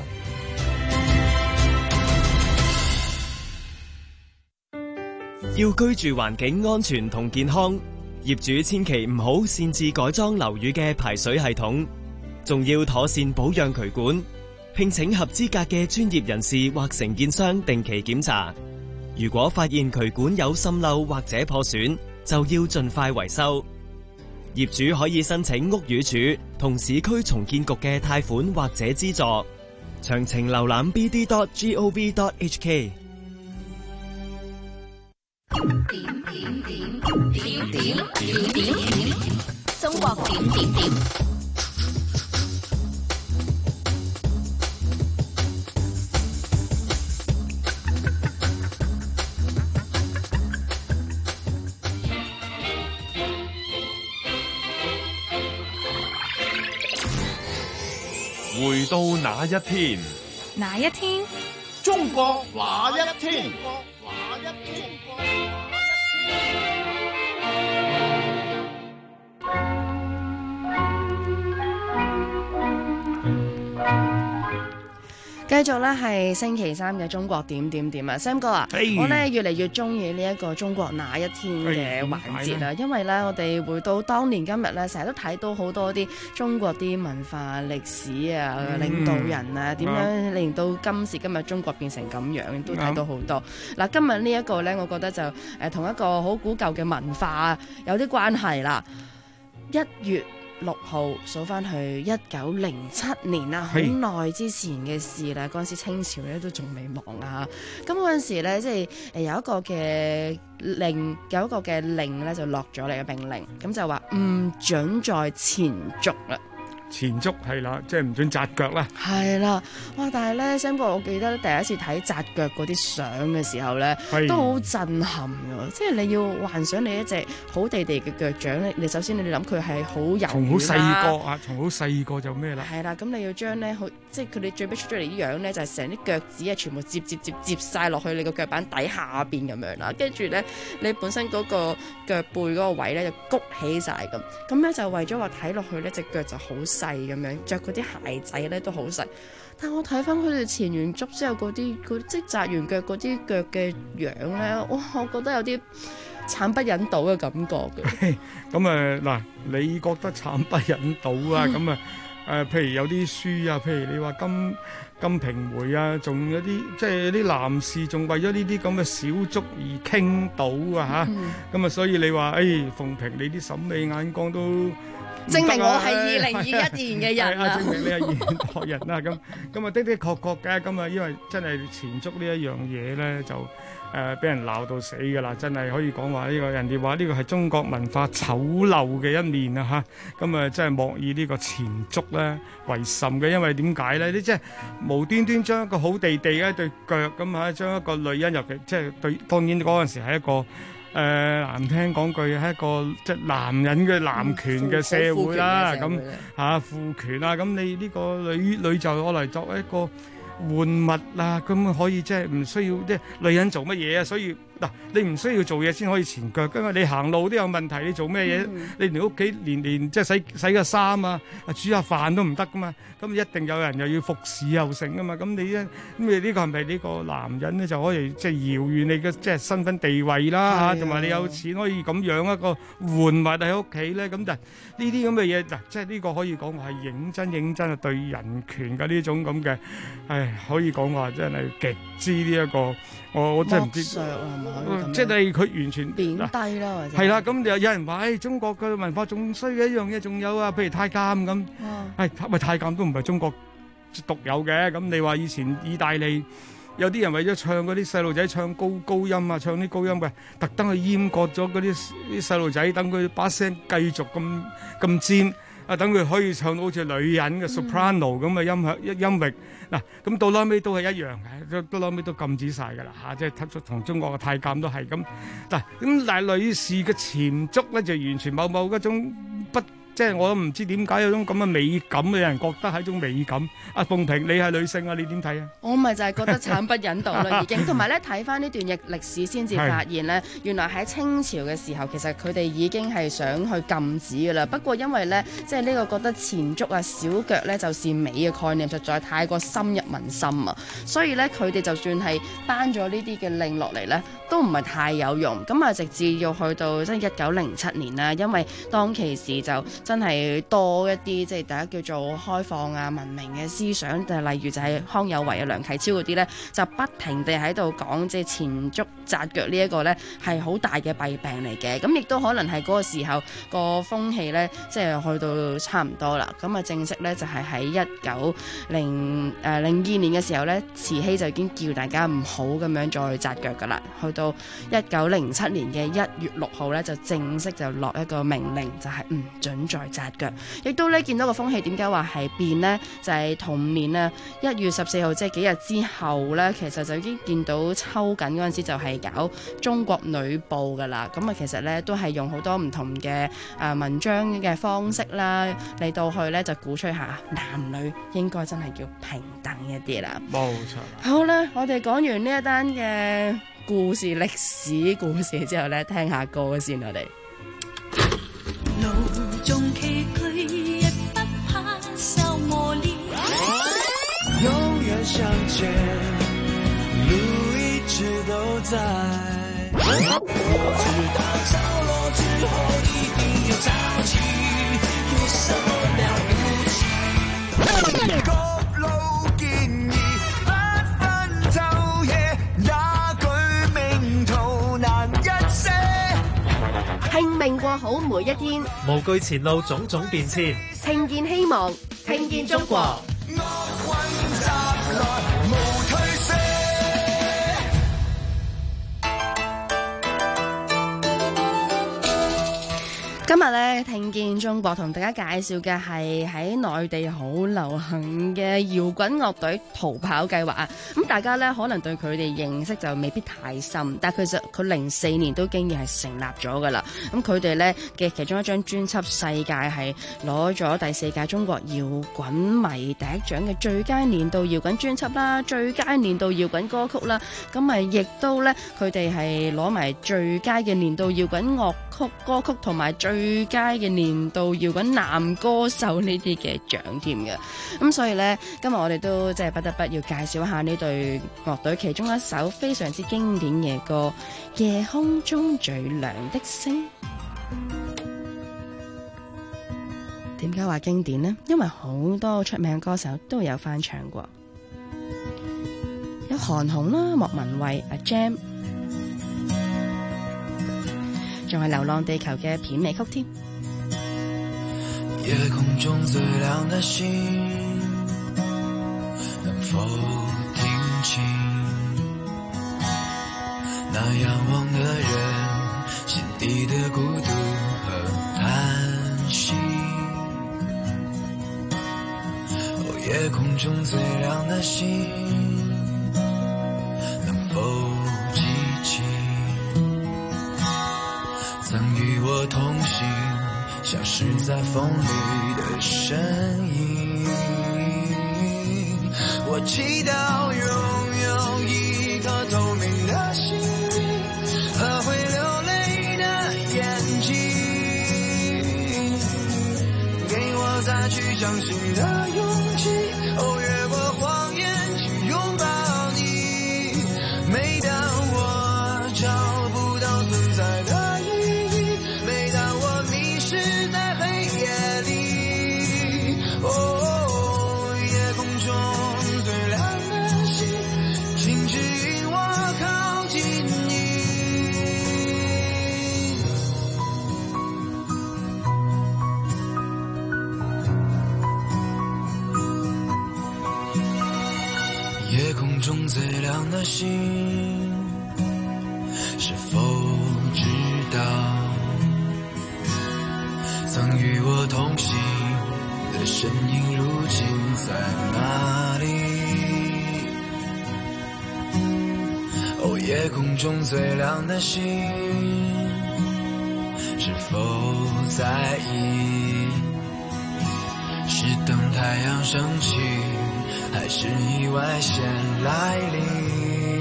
要居住環境安全同健康，業主千祈唔好擅自改裝樓宇嘅排水系統，仲要妥善保養渠管，聘請合資格嘅專業人士或承建商定期檢查。如果發現渠管有滲漏或者破損，就要盡快維修。業主可以申請屋宇署同市區重建局嘅貸款或者資助。詳情瀏覽 bd.gov.hk。 中國點。 回到那一天， 哪一天？ 中國那一天？ 繼續咧係星期三嘅中國點點點啊 ，Sam 哥啊，我咧越嚟越中意呢一個中國那一天嘅環節啦，因為咧我哋回到當年今日咧，成日都睇到好多啲中國啲文化歷史啊、領導人啊，點樣令到今時今日中國變成咁樣，都睇到好多。嗱，今日呢一個咧，我覺得就同一個好古舊嘅文化有啲關係啦。1月6號數翻去1907年啦，好耐之前嘅事啦。嗰陣時清朝咧都仲未亡啊。咁嗰陣時咧，即係有一個嘅令咧就落咗嚟嘅命令，咁就話唔准再纏足啦。 纏足係啦，即係唔准紮腳啦。 係啦，哇！但係咧，Sam 哥，我記得第一次睇紮腳嗰啲相嘅時候咧，都好震撼㗎。即係你要幻想你一隻好地地嘅腳掌咧，你首先你諗佢係好柔軟啦。從好細個就咩啦？ 係啦，咁你要將咧，即係佢哋最尾出咗嚟啲樣咧，就係成啲腳趾啊，全部接晒落去你個腳板底下邊咁樣啦。跟住咧，你本身嗰個腳背嗰個位咧就谷起晒咁咧就為咗話睇落去呢隻腳就好細咁樣，着嗰啲鞋仔咧都好細。但我睇翻佢哋纏完足之後嗰啲即係紮完腳嗰啲腳嘅樣咧，我覺得有啲慘不忍睹嘅感覺嘅。 咁嗱，你覺得慘不忍睹啊？咁譬如有啲書啊，譬如你話金瓶梅啊，仲有啲即係啲男士仲為咗呢啲咁嘅小足而傾倒啊嚇。咁所以你話鳳萍你啲審美眼光都證明我係2021年嘅人啊！ 證明你係現代人啦，咁的確嘅，咁啊，因為真係纏足呢一樣嘢咧，就俾人鬧到死㗎啦，真係可以講話呢個人哋話呢個係中國文化醜陋嘅一面啊嚇，咁啊真係莫以呢個纏足咧為甚嘅，因為點解咧？你即係無端端將一個好地地嘅一對腳咁嚇，將一個女人入嚟，即係對，當然嗰陣時係一個。難聽講句係一個即係男人嘅男權嘅社會啦，咁父權啊，咁你呢個女就攞嚟作為一個玩物啦，咁可以即係唔需要即係女人做乜嘢啊？所以嗱，你唔需要做嘢先可以纏腳，因為你行路都有問題，你做咩嘢？你連屋企連即係洗個衫啊，煮下飯都唔得噶嘛，咁一定有人又要服侍又成噶嘛，咁你呢個係咪呢個男人咧就可以即係遙遠你嘅即係身份地位啦嚇，同埋你有錢可以咁養一個玩物喺屋企咧，咁就呢啲咁嘅嘢嗱，即係呢個可以講話係認真係對人權嘅呢種咁嘅，可以講話真係極之呢一個，我真係唔知。即係佢完全貶低啦，或者係啦，咁有人話中國嘅文化仲衰嘅一樣嘢，仲有啊，譬如太監咁，太監都唔係中國獨有嘅。咁你話以前意大利有啲人為咗唱嗰啲細路仔唱高音啊，唱啲高音嘅，特登去閹割咗嗰啲細路仔，等佢把聲繼續咁尖。等佢可以唱到好似女人嘅 soprano 咁嘅音域嗱，咁到拉尾都係一樣嘅，到拉尾都禁止晒㗎啦嚇，即係同中國嘅太監都係咁嗱，咁但係女士嘅纏足咧就完全某嗰種不。即係我都唔知點解有種咁嘅美感，有人覺得係一種美感。阿鳳萍，你係女性啊，你點睇啊？ 我咪就係覺得慘不忍睹啦，已經。同埋咧睇翻呢段歷史先至發現咧，原來喺清朝嘅時候，其實佢哋已經係想去禁止㗎啦。不過因為咧，即係呢個覺得纏足啊、小腳咧就是美嘅概念，實在太過深入民心啊，所以咧佢哋就算係頒咗呢啲嘅令落嚟咧，都唔係太有用。咁啊，直至要去到即係1907年啦，因為當其時就真係多一啲即係大家叫做開放啊、文明嘅思想，就例如就係康有為啊、梁啟超嗰啲咧，就不停地喺度講即係纏足紮腳呢一個咧係好大嘅弊病嚟嘅。咁亦都可能係嗰個時候個風氣咧，即係去到差唔多啦。咁啊，正式咧就係喺1902年嘅時候咧，慈禧就已經叫大家唔好咁樣再紮腳噶啦。去到1907年嘅1月6號咧，就正式就落一個命令，就係唔准再再紮腳。亦都咧見到個風氣點解話係變呢？就係同年啊1月14號，即係幾日之後咧，其實就已經見到抽緊嗰陣時就係搞中國女報噶啦。咁啊，其實咧都係用好多唔同嘅文章嘅方式啦，嚟到去咧就鼓吹下男女應該真係叫平等一啲啦。 冇錯。 好啦，我哋講完呢一單嘅故事、歷史故事之後咧，聽下歌先我哋。 路中崎嶇，亦不怕受磨練。永遠向前，路一直都在。我知道潮落之後一定有潮起，有什麼了不起？各路建議，不分晝夜，那句名途難一些。 拼命過好每一天， 無懼前路種種變遷， 聽見希望，聽見中國。今日咧聽見中國同大家介紹嘅係喺內地好流行嘅搖滾樂隊逃跑計劃啊！咁大家咧可能對佢哋認識就未必太深，但係其實佢04年都經已係成立咗噶啦。咁佢哋咧嘅其中一張專輯《世界》係攞咗第4屆中國搖滾迷第一獎嘅最佳年度搖滾專輯啦、最佳年度搖滾歌曲啦。咁咪亦都咧佢哋係攞埋最佳嘅年度搖滾樂曲歌曲同埋最佳嘅年度搖滾男歌手呢啲嘅獎添嘅。咁所以呢，今日我哋都即係不得不要介紹一下呢隊樂隊其中一首非常之經典嘅歌《夜空中最亮的星》。點解話經典呢？因為好多出名嘅歌手都有翻唱過，有韓紅啦、莫文蔚、阿 Jam，仲係《流浪地球》嘅片尾曲添。 夜空中最亮的星，能否聽清那仰望的人心底的孤獨和嘆息？哦，夜空中最亮的星，能否記起曾與我同行消失在風裏的身影？我祈禱擁有一顆透明的心靈和會流淚的眼睛，給我再去相信的勇氣，哦，越過謊言去擁抱你。每當我找不到存在的意義，每當我迷失在黑夜裏，哦，夜空中最亮的星，請指引我靠近你。夜空中最亮的星，是否知道曾與我同行的身影如今在哪裡？哦，夜空中最亮的星，是否在意？是等太陽升起，還是意外先來臨？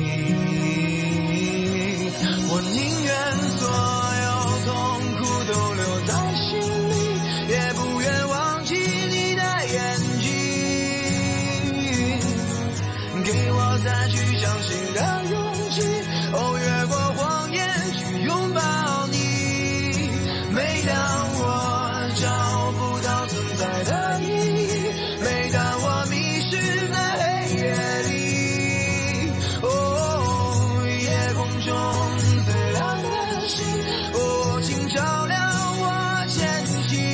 我寧願所有痛苦都留在心裡，也不願忘記你的眼睛，給我再去相信的勇氣，哦，越過謊言去擁抱你。每當我找不到存在的意義，每當我迷失在黑夜裡，哦，夜空中最亮的星，哦，請照亮我前行。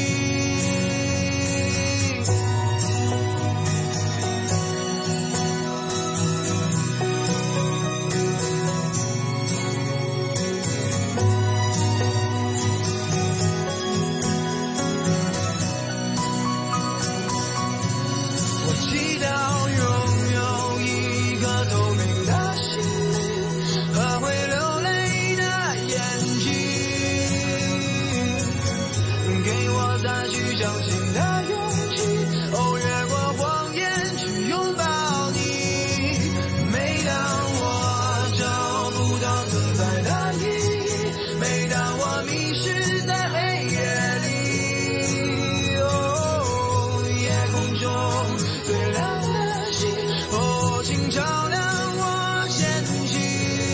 祈禱擁有一顆透明的心和會流淚的眼睛，給我再去相信的勇氣，哦，越過謊言去擁抱你。每當我找不到存在的意義，每當我迷失在黑夜裡，哦，夜空中最亮的星，哦，請照亮我前行。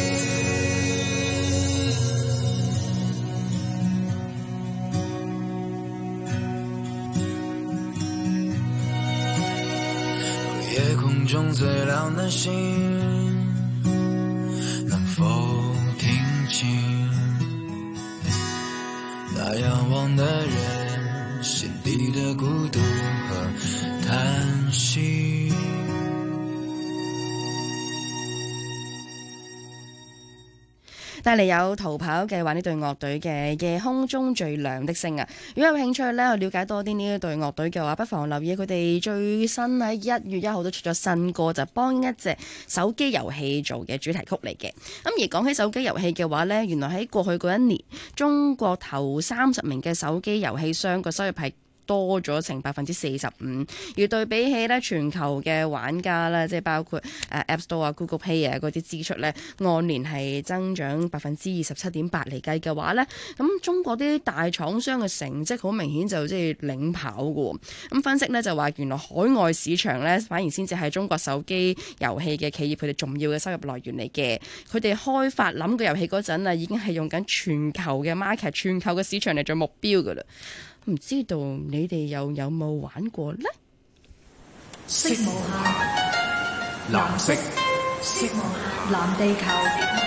夜空中最亮的星，能否聽清那仰望的人心底的孤獨和嘆息？ 帶嚟有逃跑計劃呢隊樂隊嘅夜空中最亮的星啊！如果有興趣呢，去了解多啲呢一隊樂隊嘅話，不妨留意佢哋最新喺1月1號都出咗新歌，就幫一隻手機遊戲做嘅主題曲嚟嘅。咁而講起手機遊戲嘅話呢，原來喺過去嗰一年，中國頭30名嘅手機遊戲商個收入係多咗成45%，而對比起咧全球嘅玩家咧，即係包括App Store 啊、Google Play 啊嗰啲支出咧，按年係增長27.8%嚟計嘅話咧，咁中國啲大廠商嘅成績好明顯就即係領跑嘅。咁分析咧就話，原來海外市場咧反而先至係中國手機遊戲嘅企業佢哋重要嘅收入來源嚟嘅。佢哋開發諗個遊戲嗰陣啊，已經係用緊全球嘅 market、全球嘅市場嚟做目標㗎啦。唔知道你哋又有冇玩過呢？ 色無限，藍色，色無限，藍地球。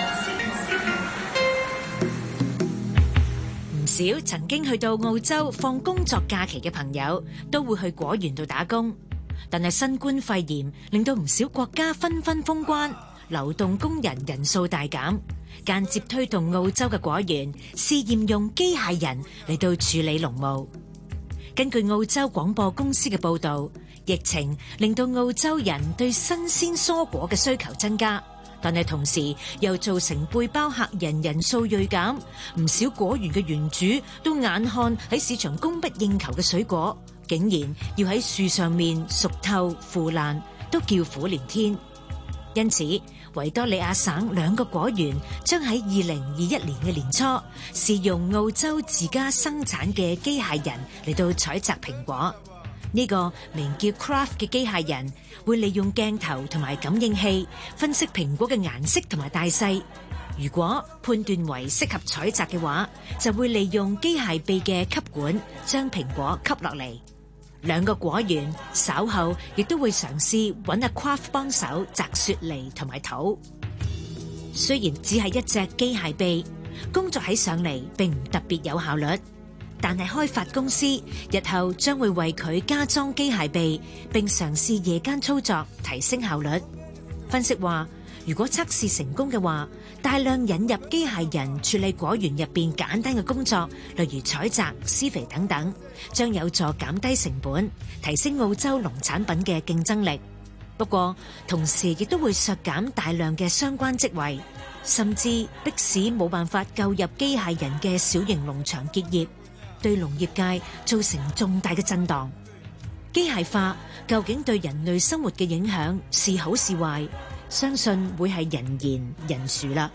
唔少曾經去到澳洲放工作假期嘅朋友，都會去果園度打工。但係新冠肺炎令到唔少國家紛紛封關，流動工人人數大減，間接推動澳洲嘅果園試驗用機械人嚟到處理農務。根據澳洲廣播公司嘅報導，疫情令到澳洲人對新鮮蔬果嘅需求增加，但係同時又造成背包客人人數銳減，唔少果園嘅園主都眼看喺市場供不應求嘅水果，竟然要喺樹上面熟透腐爛，都叫苦連天。因此，維多利亞省2個果園將喺2021年嘅年初試用澳洲自家生產嘅機械人嚟到採摘蘋果。呢個名叫 Craft 嘅機械人會利用鏡頭同埋感應器分析蘋果嘅顏色同埋大細。如果判斷為適合採摘嘅話，就會利用機械臂嘅吸管將蘋果吸落嚟。2個果園稍後亦都會嘗試揾阿 Craft 幫手摘雪梨同埋土。雖然只係一隻機械臂，工作起上嚟並唔特別有效率，但係開發公司日後將會為佢加裝機械臂，並嘗試夜間操作，提升效率。分析話，如果測試成功嘅話，大量引入機械人處理果園入邊簡單嘅工作，例如採摘、施肥等等，將有助減低成本，提升澳洲農產品嘅競爭力。不過，同時亦都會削減大量嘅相關職位，甚至迫使冇辦法購入機械人嘅小型農場結業，對農業界造成重大嘅震盪。機械化究竟對人類生活嘅影響是好是壞？相信會係人言人殊啦。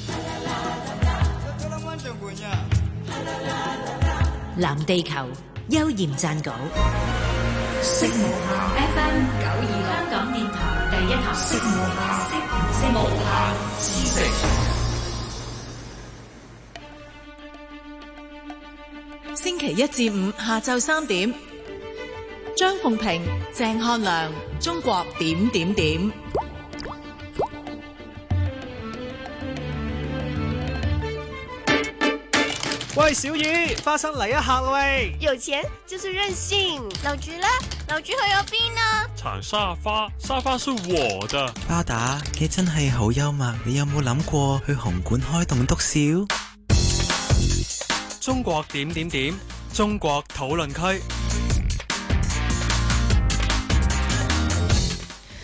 藍地球邱焱撰稿。 色無限 FM 926香港電台第1台。色無限知識。 星期1至5下晝3點，張鳳平、鄭漢良，中國點點點。 喂，小雨，花生嚟一下喂！ 有錢就是任性。老朱呢？老朱去咗邊啊？ 鏟沙發，沙發是我的。 巴打，你真係好幽默。你有冇諗過去紅館開棟篤笑？ 中國點點點，中國討論區。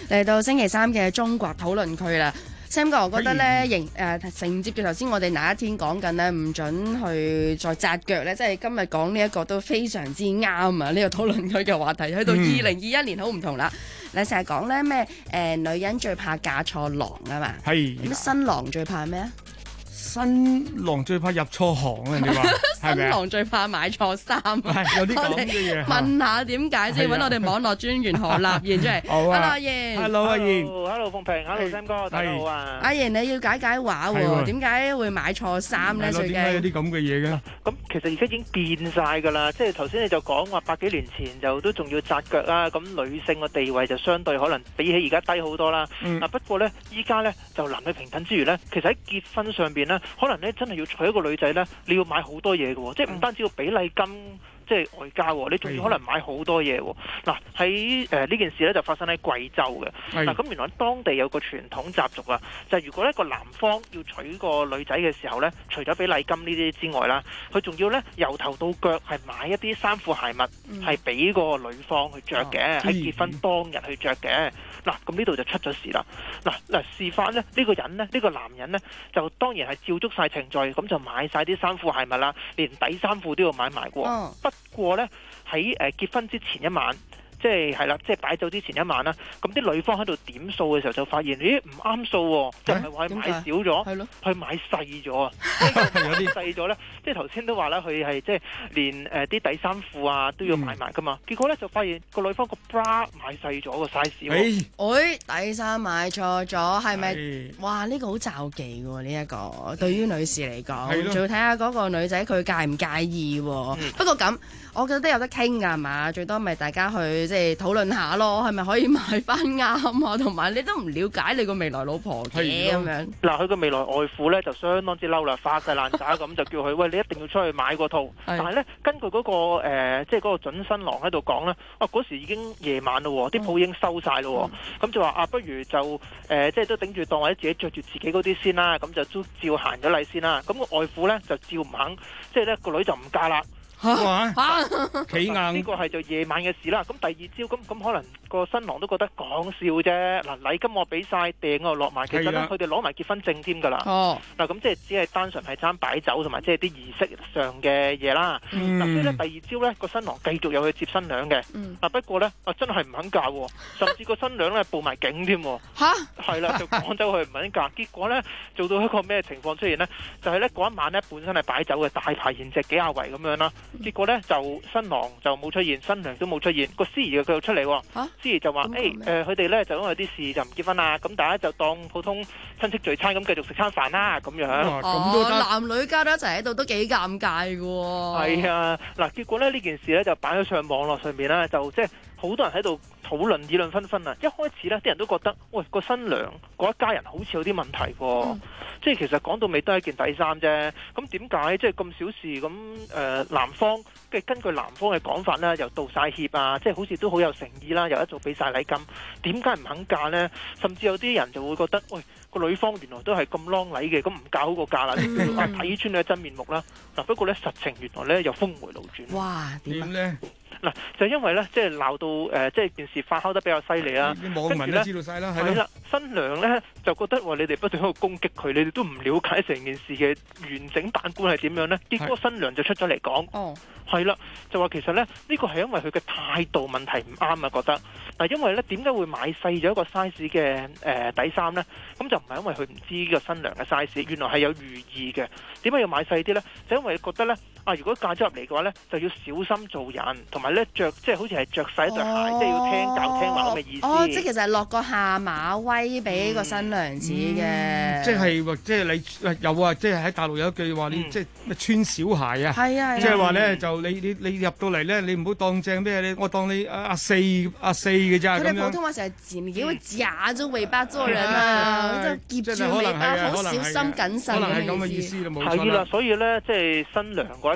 嚟到星期三嘅中國討論區啦。Sam 哥，我覺得咧，承接住頭先我哋那一天講緊咧，唔準去再紮腳咧，即係今日講呢一個都非常之啱啊！呢個討論區嘅話題，去到2021年好唔同啦。你成日講咧咩？女人最怕嫁錯郎啊嘛。係。咁新郎最怕咩啊？ 新郎最怕入錯行啊！你話係咪啊？ 新郎最怕買錯衫啊！ 有啲咁嘅嘢。 問下點解先？揾我哋網絡專員何立彥出嚟。 好啊。 Hello 阿彥。 Hello 阿彥。 Hello 鳳平。Hello Sam 哥，大家好啊。 阿彥，你要解話喎？點解會買錯衫咧？最近點解有啲咁嘅嘢嘅？ 咁其實而家已經變晒㗎啦。即係頭先你就講話100幾年前就都仲要紮腳啦。咁女性嘅地位就相對可能比起而家低好多啦。不過咧，依家咧就男女平等之餘咧，其實喺結婚上邊咧，可能咧真係要娶一個女仔咧，你要買好多嘢嘅喎，即係唔單止要俾禮金，即係外交喎，你仲要可能買好多嘢喎。嗱喺呢件事咧就發生喺貴州嘅。嗱咁原來當地有個傳統習俗啊，就係如果一個男方要娶個女仔嘅時候咧，除咗俾禮金呢啲之外啦，佢仲要咧由頭到腳係買一啲衫褲鞋襪，係俾個女方去着嘅，喺結婚當日去着嘅。嗱咁呢度就出咗事啦。嗱事發咧呢個人咧呢個男人咧就當然係照足晒程序，咁就買晒啲衫褲鞋襪啦，連底衫褲都要買埋過。不過咧喺結婚之前一晚，即係擺酒之前一晚啦，咁啲女方喺度點數嘅時候就發現，咦唔啱數喎，就唔係話佢買少咗，佢買細咗啊！有啲細咗咧，即係頭先都話啦，佢係即係連啲底衫褲啊都要買埋噶嘛。結果咧就發現個女方個 bra 買細咗個 size 喎。 底衫買錯咗係咪？哇！呢個好詐忌喎，呢一個對於女士嚟講，仲要睇下嗰個女仔佢介唔介意喎。不過咁，我覺得有得傾㗎係嘛，最多咪大家去即係討論下咯，係咪可以買翻啱啊？同埋你都唔了解你個未來老婆嘅咁樣。 嗱，佢個未來外父咧就相當之嬲啦，發晒爛渣咁就叫佢喂，你一定要出去買個套。但係咧根據嗰個即係嗰個準新郎喺度講咧，嗰時已經夜晚咯，啲鋪已經收晒咯，咁就話不如就即係都頂住檔或者自己着住自己嗰啲先啦，咁就都照行咗禮先啦。咁個外父咧就照唔肯，即係咧個女就唔嫁啦。 企硬呢個係就夜晚嘅事啦。咁第二朝咁可能個新郎都覺得講笑啫。嗱，禮金我俾晒，訂我落埋，其實咧佢哋攞埋結婚證添㗎啦。嗱咁即係只係單純係爭擺酒同埋即係啲儀式上嘅嘢啦。嗱所以咧第二朝咧個新郎繼續有去接新娘嘅。嗱不過咧真係唔肯嫁喎，甚至個新娘咧報埋警添。係啦，就趕走佢唔肯嫁。結果咧做到一個咩情況出現咧？就係咧嗰一晚咧本身係擺酒嘅大排筵席幾廿圍咁樣啦。結果咧就新郎就冇出現，新娘都冇出現，個司儀就繼續出嚟。司儀就話：佢哋咧就因為啲事就唔結婚啦，咁大家就當普通親戚聚餐咁繼續食餐飯啦，咁樣。 男女家都一齊喺度都幾尷尬嘅喎。 係啊，嗱，結果咧呢件事咧就擺咗上網絡上面啦，就即係好多人喺度討論議論紛紛啊！一開始咧啲人都覺得，喂個新娘嗰一家人好似有啲問題喎。即係其實講到尾都係件底衫啫，咁點解即係咁小事咁男方嘅根據男方嘅講法咧，又道晒歉啊，即係好似都好有誠意啦，又一早俾晒禮金，點解唔肯嫁呢？甚至有啲人就會覺得，喂個女方原來都係咁啷禮嘅，咁唔嫁好過嫁啦，睇穿你嘅真面目啦。嗱不過咧實情原來咧又峰回路轉。 哇！點咧？ 嗱，就因為咧，即係鬧到即係件事發酵得比較犀利啦。 啲網民都知道晒啦， 係啦。新娘咧就覺得話你哋不斷喺度攻擊佢，你哋都唔了解成件事嘅完整版觀係點樣咧？結果新娘就出咗嚟講，係啦，就話其實咧呢個係因為佢嘅態度問題唔啱啊，覺得嗱，因為咧點解會買細咗一個 size 嘅底衫咧？咁就唔係因為佢唔知個新娘嘅 size，原來係有寓意嘅。點解要買細啲咧？就因為覺得咧如果嫁咗入嚟嘅話咧，就要小心做人，同埋咧着即係好似係着細一對鞋，即係要聽教聽話咁嘅意思。 即係其實落個下馬威俾個新娘子嘅。 即係你有啊！即係喺大陸有一句話，你即係穿小鞋啊。係啊。即係話咧，就你入到嚟咧，你唔好當正咩？我當你阿四嘅咋咁樣。佢哋普通話成日自己會夾咗尾巴做人啊，就夾住尾巴，好小心謹慎。 可能係咁嘅意思啦，冇錯啦。 係啦，所以咧即係新娘嗰一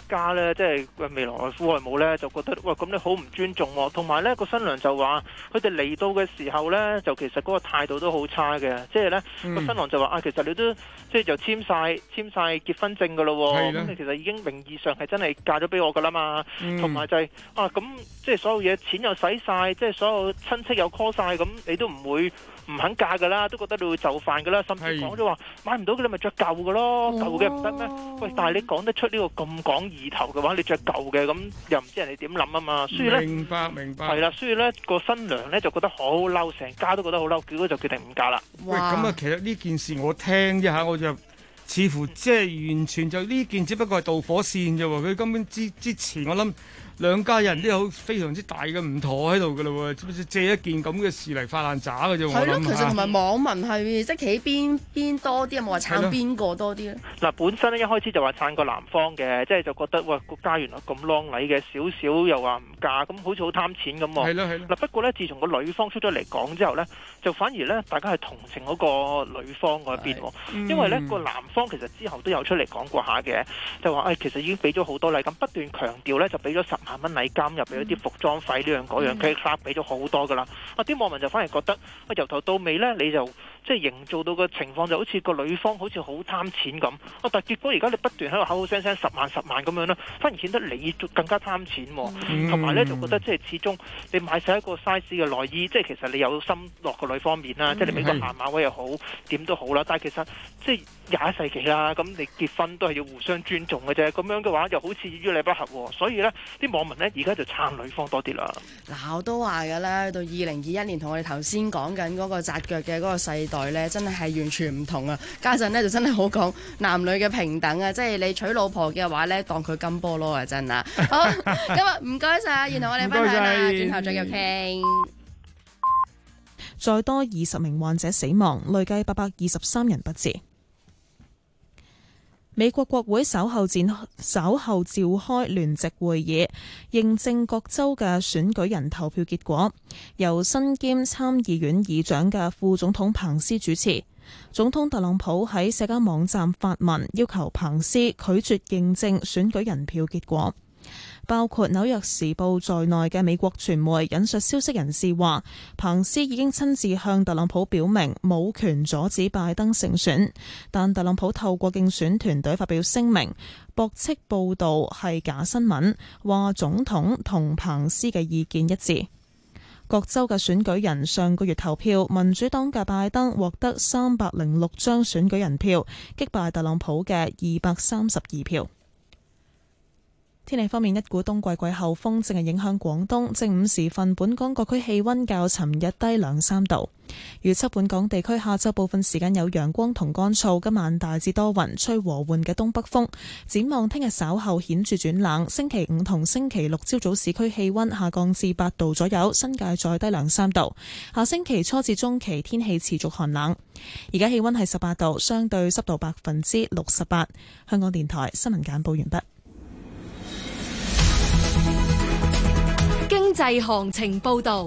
家咧，即係未來外父外母咧，就覺得哇，咁你好唔尊重喎。同埋咧個新娘就話，佢哋嚟到嘅時候咧，就其實嗰個態度都好差嘅。即係咧個新郎就話啊，其實你都即係就簽晒結婚證噶咯喎。咁你其實已經名義上係真係嫁咗俾我噶啦嘛。同埋就係啊，咁即係所有嘢錢又使晒，即係所有親戚又 call 晒，咁你都唔會唔肯嫁噶啦，都覺得你會就範噶啦，甚至講咗話買唔到嘅你咪着舊嘅咯，舊嘅唔得咩？喂，但係你講得出呢個咁講意頭嘅話，你着舊嘅咁又唔知人哋點諗啊嘛，所以咧明白係啦，所以咧個新娘咧就覺得好嬲，成家都覺得好嬲，結果就決定唔嫁啦。 喂，咁啊，其實呢件事我聽一下，我就似乎即係完全就呢件只不過係導火線啫喎，佢根本之前我諗。兩家人都有非常之大嘅唔妥喺度㗎咯喎，借一件咁嘅事嚟發爛渣嘅啫。係咯，其實同埋網民係即係企邊多啲，有冇話撐邊個多啲咧？ 嗱，本身咧一開始就話撐個男方嘅，即係就覺得哇個家原來咁啷禮嘅，少少又話唔嫁，咁好似好貪錢咁喎。係咯係咯。嗱，不過咧，自從個女方出咗嚟講之後咧，就反而咧大家係同情嗰個女方嗰邊喎，因為咧個男方其實之後都有出嚟講過下嘅，就話其實已經俾咗好多禮金，不斷強調咧就俾咗10萬蚊禮金，入俾一啲服裝費呢樣嗰樣，佢俾咗好多噶啦。啲網民就反而覺得由頭到尾咧，你就即係營造到個情況就好似個女方好似好貪錢咁。但係結果而家你不斷喺度口口聲聲10萬咁樣啦，反而顯得你更加貪錢喎。同埋咧就覺得即係始終你買晒一個 size 嘅內衣，即係其實你有心落個女方面啦，即係你俾個下馬威又好，點都好啦。但係其實即係21世紀啦，咁你結婚都係要互相尊重嘅啫。咁樣嘅話又好似於理不合喎。所以咧啲網民咧而家就撐女方多啲啦。 嗱，我都話㗎啦，到2021年同我哋頭先講緊嗰個紮腳嘅嗰個世代咧，真係完全唔同啊！家陣咧就真係好講男女嘅平等啊，即係你娶老婆嘅話咧，當佢金菠蘿啊，真啊！好，今日唔該晒，然後我哋分享啦，轉頭再繼續傾。 再多20名患者死亡，累計823人不治。美國國會稍後召開聯席會議，認證各州嘅選舉人投票結果，由身兼參議院議長嘅副總統彭斯主持。總統特朗普喺社交網站發文，要求彭斯拒絕認證選舉人票結果。包括紐約時報在內嘅美國傳媒引述消息人士話，彭斯已經親自向特朗普表明冇權阻止拜登勝選，但特朗普透過競選團隊發表聲明，駁斥報道係假新聞，話總統同彭斯嘅意見一致。各州嘅選舉人上個月投票，民主黨嘅拜登獲得306張選舉人票，擊敗特朗普嘅232票。天氣方面，一股冬季季候風正係影響廣東。正午時分，本港各區氣溫較尋日低2-3度。預測本港地區下晝部分時間有陽光同乾燥，今晚大致多雲，吹和緩嘅東北風。展望聽日稍後顯著轉冷，星期5同星期6朝早市區氣溫下降至8度左右，新界再低2-3度。下星期初至中期天氣持續寒冷。而家氣溫係18度，相對濕度68%。香港電台新聞簡報完畢。 經濟行情報道，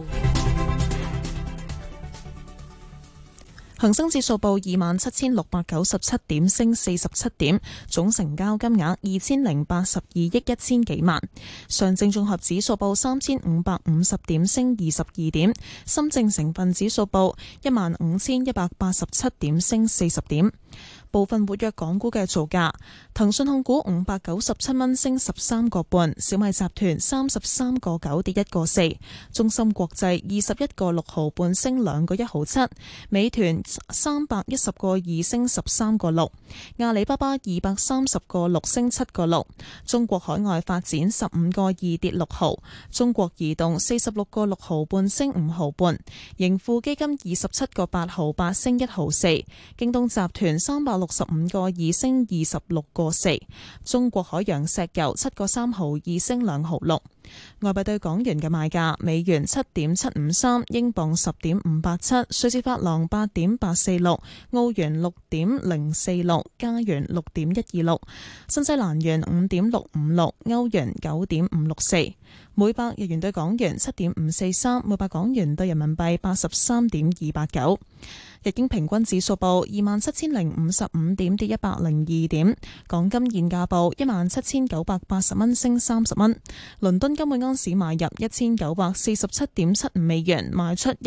恒生指數報27,697點，升47點，總成交金額2082億1000幾萬。上證綜合指數報3550點，升22點。深證成分指數報15187點，升40點。部分活躍港股嘅造價：騰訊控股597蚊升13個半，小米集團33個9跌1個4，中芯國際21個6毫半升2個1毫7，美團310個2升13個6，阿里巴巴230個6升7個6，中國海外發展15個2跌6毫，中國移動46個6毫半升5毫半，盈富基金27個8毫8升1毫4，京東集團365個2升26個4，中國海洋石油7個3毫2升2毫6， 外幣對港元嘅賣價：美元7.753，英鎊10.587，瑞士法郎8.846，澳元6.046，加元6.126，新西蘭元5.656，歐元9.564。每百日元對港元7.543，每百港元對人民幣83.289。日經平均指數報27,055點，跌102點。港金現價報17,980蚊，升30蚊。倫敦金每盎司買入1947.75美元，賣出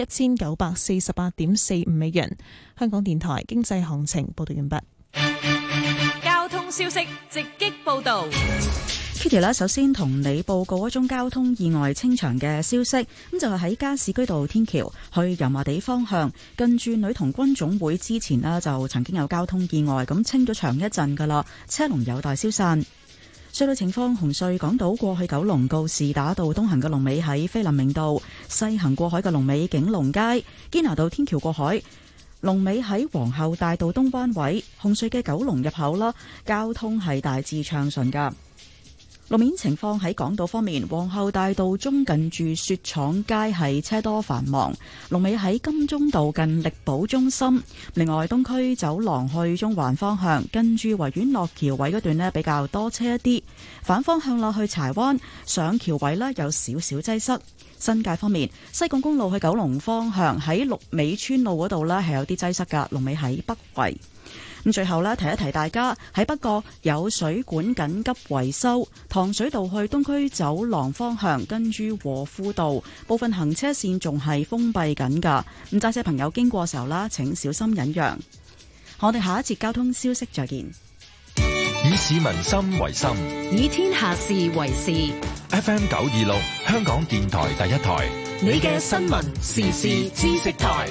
1948.45美元。香港電台經濟行情報道完畢。 交通消息直擊報道。 Kitty 咧，首先同你報告一宗交通意外清場嘅消息，咁就係喺加士居道天橋去油麻地方向，近住女童軍總會之前呢，就曾經有交通意外，咁清咗場一陣噶啦，車龍有待消散。隧道情況：紅隧港島過去九龍告士打道東行嘅龍尾喺菲林明道，西行過海嘅龍尾景隆街，堅拿道天橋過海龍尾喺皇后大道東灣位。紅隧嘅九龍入口啦，交通係大致暢順噶。路面情況喺港島方面，皇后大道中近住雪廠街係車多繁忙，龍尾喺金鐘道近力寶中心。另外，東區走廊去中環方向，近住維園落橋位嗰段呢比較多車一啲。反方向落去柴灣上橋位呢有少少擠塞。新界方面，西貢公路去九龍方向喺綠尾村路嗰度呢係有啲擠塞噶，龍尾喺北圍。咁最後呢，提一提大家喺北角有水管緊急維修，糖水道去東區走廊方向，跟住和富道部分行車線仲係封閉緊噶。咁揸車朋友經過時候啦，請小心忍讓。我哋下一節交通消息再見。 以市民心為心， 以天下事為事。 FM 926，香港電台第一台， 你嘅新聞時事知識台。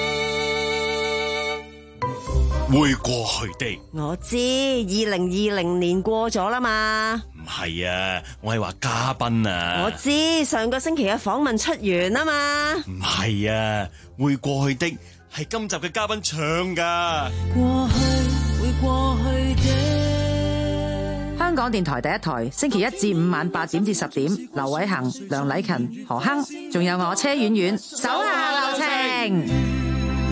會過去的， 我知2020年過咗啦嘛。 唔係啊，我係話嘉賓啊。 我知上個星期嘅訪問出完啊嘛。 唔係啊，會過去的係今集嘅嘉賓唱噶。 過去會過去的。 香港電台第一台，星期1至5晚8點至10點，劉偉恒、梁禮勤、何亨，仲有我車婉婉，手下留情。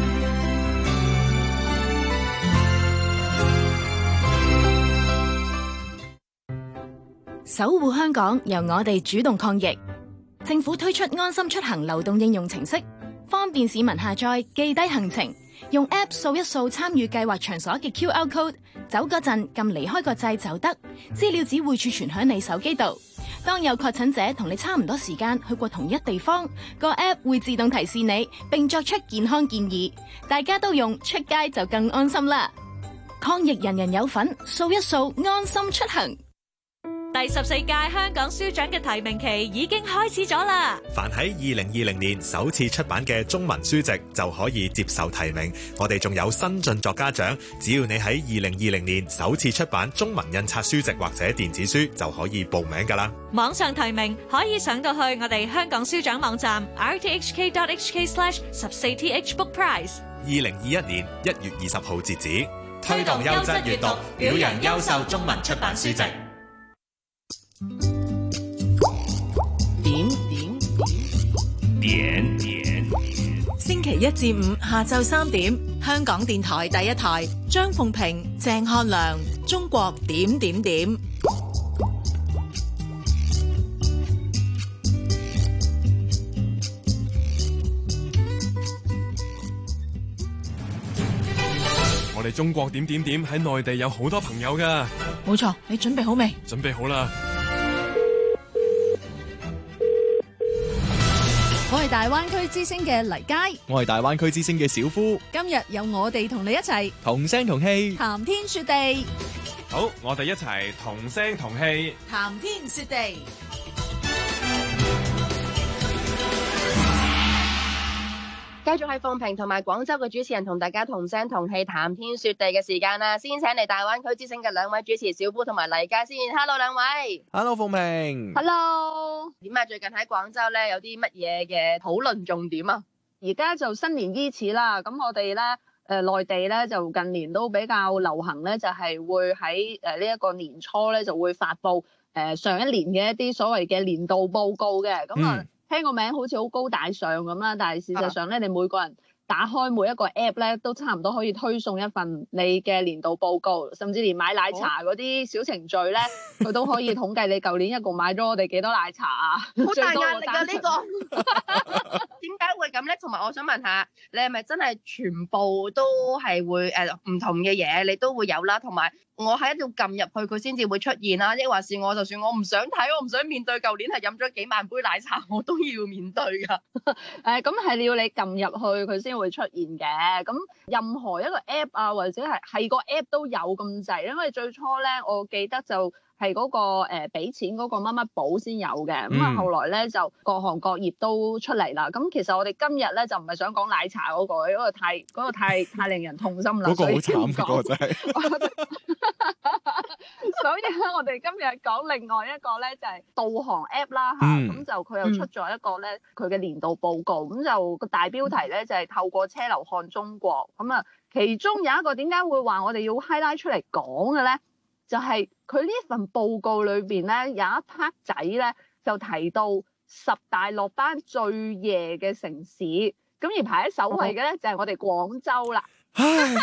守護香港，由我哋主動抗疫。政府推出安心出行流動應用程式，方便市民下載記低行程，用 App 掃一掃參與計劃場所嘅 QR code， 走嗰陣撳離開個掣就得，資料只會儲存響你手機度。當有確診者同你差唔多時間去過同一地方，個 App 會自動提示你，並作出健康建議。大家都用，出街就更安心啦！抗疫人人有份，掃一掃安心出行。 第14屆香港書獎嘅提名期已經開始咗啦！ 凡喺2020年首次出版嘅中文書籍就可以接受提名。我哋仲有新晉作家獎，只要你喺2020年首次出版中文印刷書籍或者電子書，就可以報名㗎啦。 網上提名可以上到去我哋香港書獎網站 rthk.hk/14th bookprize。 2021年1月20號截止， 推動優質閱讀，表揚優秀中文出版書籍。 點星期1至5下晝3點，香港電台第一台，張鳳平、鄭漢良，中國點點點。 我哋中國點點點喺內地有好多朋友噶。 冇錯，你準備好未？ 準備好啦。 我係大灣區之聲嘅黎佳， 我係大灣區之聲嘅小夫。 今日有我哋同你一齊同聲同氣， 談天說地。 好，我哋一齊同聲同氣， 談天說地。 繼續係鳳萍同埋廣州嘅主持人同大家同聲同氣談天說地嘅時間啦，先請嚟大灣區之聲嘅兩位主持小夫同埋黎佳先。Hello 兩位。 Hello 鳳萍。 Hello。點啊？最近喺廣州咧有啲乜嘢嘅討論重點啊？ 而家就新年伊始啦，咁我哋咧內地咧就近年都比較流行咧，就係會喺呢一個年初咧就會發布上一年嘅一啲所謂嘅年度報告嘅，咁啊聽個名好似好高大上咁啦，但係事實上咧，你每個人打開每一個 app 咧，都差唔多可以推送一份你嘅年度報告，甚至連買奶茶嗰啲小程序咧，佢都可以統計你舊年一共買咗我哋幾多奶茶啊！ 好大壓力啊！呢個點解會咁咧？同埋我想問下，你係咪真係全部都係會唔同嘅嘢，你都會有啦？同埋我喺度撳入去，佢先至會出現啦。抑或是我就算我唔想睇，我唔想面對，舊年係飲咗幾萬杯奶茶，我都要面對㗎。 咁係要你撳入去，佢先會出現嘅。咁任何一個 app 啊，或者係個 app 都有咁滯，因為最初咧，我記得就係嗰個俾錢嗰個乜乜寶先有嘅。咁啊後來咧就各行各業都出嚟啦。咁其實我哋今日咧就唔係想講奶茶嗰個，因為嗰個太令人痛心啦。 嗰個好慘，嗰個真係。 所以咧，我哋今日講另外一個咧，就係導航 app 啦嚇。咁就佢又出咗一個咧，佢嘅年度報告。咁就個大標題咧就係透過車流看中國。咁啊，其中有一個點解會話我哋要 highlight 出嚟講嘅咧，就係佢呢份報告裏邊咧有一 part 仔咧就提到10大落班最夜嘅城市。咁而排喺首位嘅咧就係我哋廣州啦。我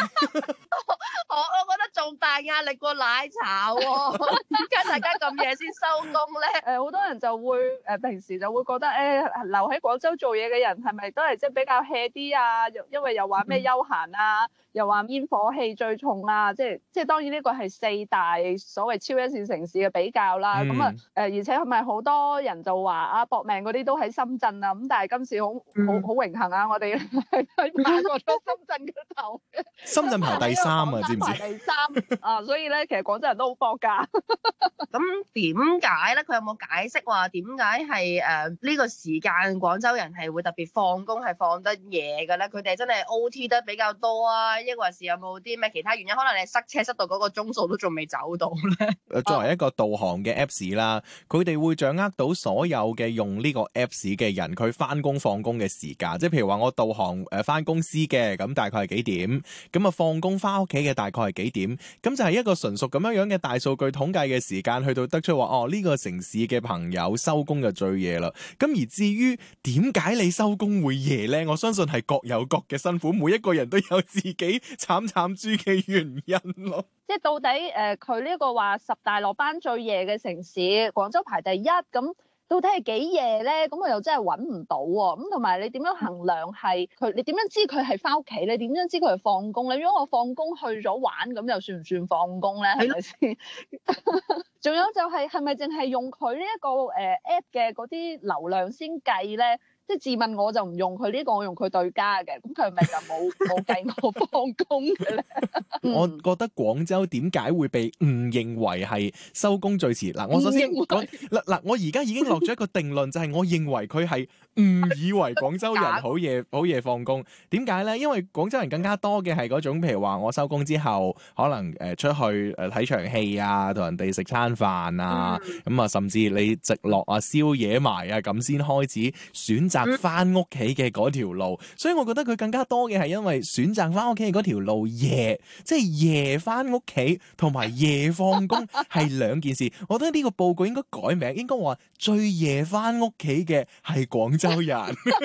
覺得仲大壓力過奶茶喎，點解大家咁夜先收工咧？ 好多人就會平時就會覺得留喺廣州做嘢嘅人係咪都係即係比較 hea 啲啊？因為又話咩休閒啊，又話煙火氣最重啊，即係當然呢個係4大所謂超一線城市嘅比較啦。咁而且係咪好多人就話啊搏命嗰啲都喺深圳啊？咁但係今次好榮幸啊，我哋係爬過咗深圳嘅頭。 深圳排第3啊，知唔知？ 排第3啊，所以咧，其實廣州人都好搏㗎。 咁點解咧？佢有冇解釋話點解係呢個時間廣州人係會特別放工係放得夜嘅咧？佢哋真係 OT 得比較多啊，抑或是有冇啲咩其他原因？可能你塞車塞到嗰個鐘數都仲未走到咧。 作為一個導航嘅 Apps 啦，佢哋會掌握到所有嘅用呢個 Apps 嘅人，佢翻工放工嘅時間。即係譬如話我導航翻公司嘅，咁大概係幾點？咁啊放工翻屋企嘅大概係幾點？咁就係一個純屬咁樣嘅大數據統計嘅時間，去到得出話呢個城市嘅朋友收工就最夜啦。咁而至於點解你收工會夜呢？我相信係各有各嘅辛苦，每一個人都有自己慘豬嘅原因咯。 即係到底佢呢個話10大落班最夜嘅城市，廣州排第1，咁到底係幾夜咧？咁我又真係揾唔到喎。咁同埋你點樣衡量係佢？你點樣知佢係翻屋企？你點樣知佢係放工咧？如果我放工去咗玩，咁又算唔算放工咧？係咪先？仲有就係咪淨係用佢呢一個app 嘅嗰啲流量先計咧？即係自問我就唔用佢呢個，我用佢對家嘅，咁佢係咪就冇計我放工嘅咧？ 我覺得廣州點解會被誤認為係收工最遲？嗱，我首先講嗱，我而家已經落咗一個定論，就係我認為佢係誤以為廣州人好夜放工。點解咧？因為廣州人更加多嘅係嗰種，譬如話我收工之後，可能出去睇場戲啊，同人哋食餐飯啊，咁啊，甚至你直落啊、宵夜埋啊，咁先開始選擇翻屋企嘅嗰條路。所以我覺得佢更加多嘅係因為選擇翻屋企嘅嗰條路夜，即係夜翻屋企同埋夜放工係兩件事。我覺得呢個報告應該改名，應該話最夜翻屋企嘅係廣州人。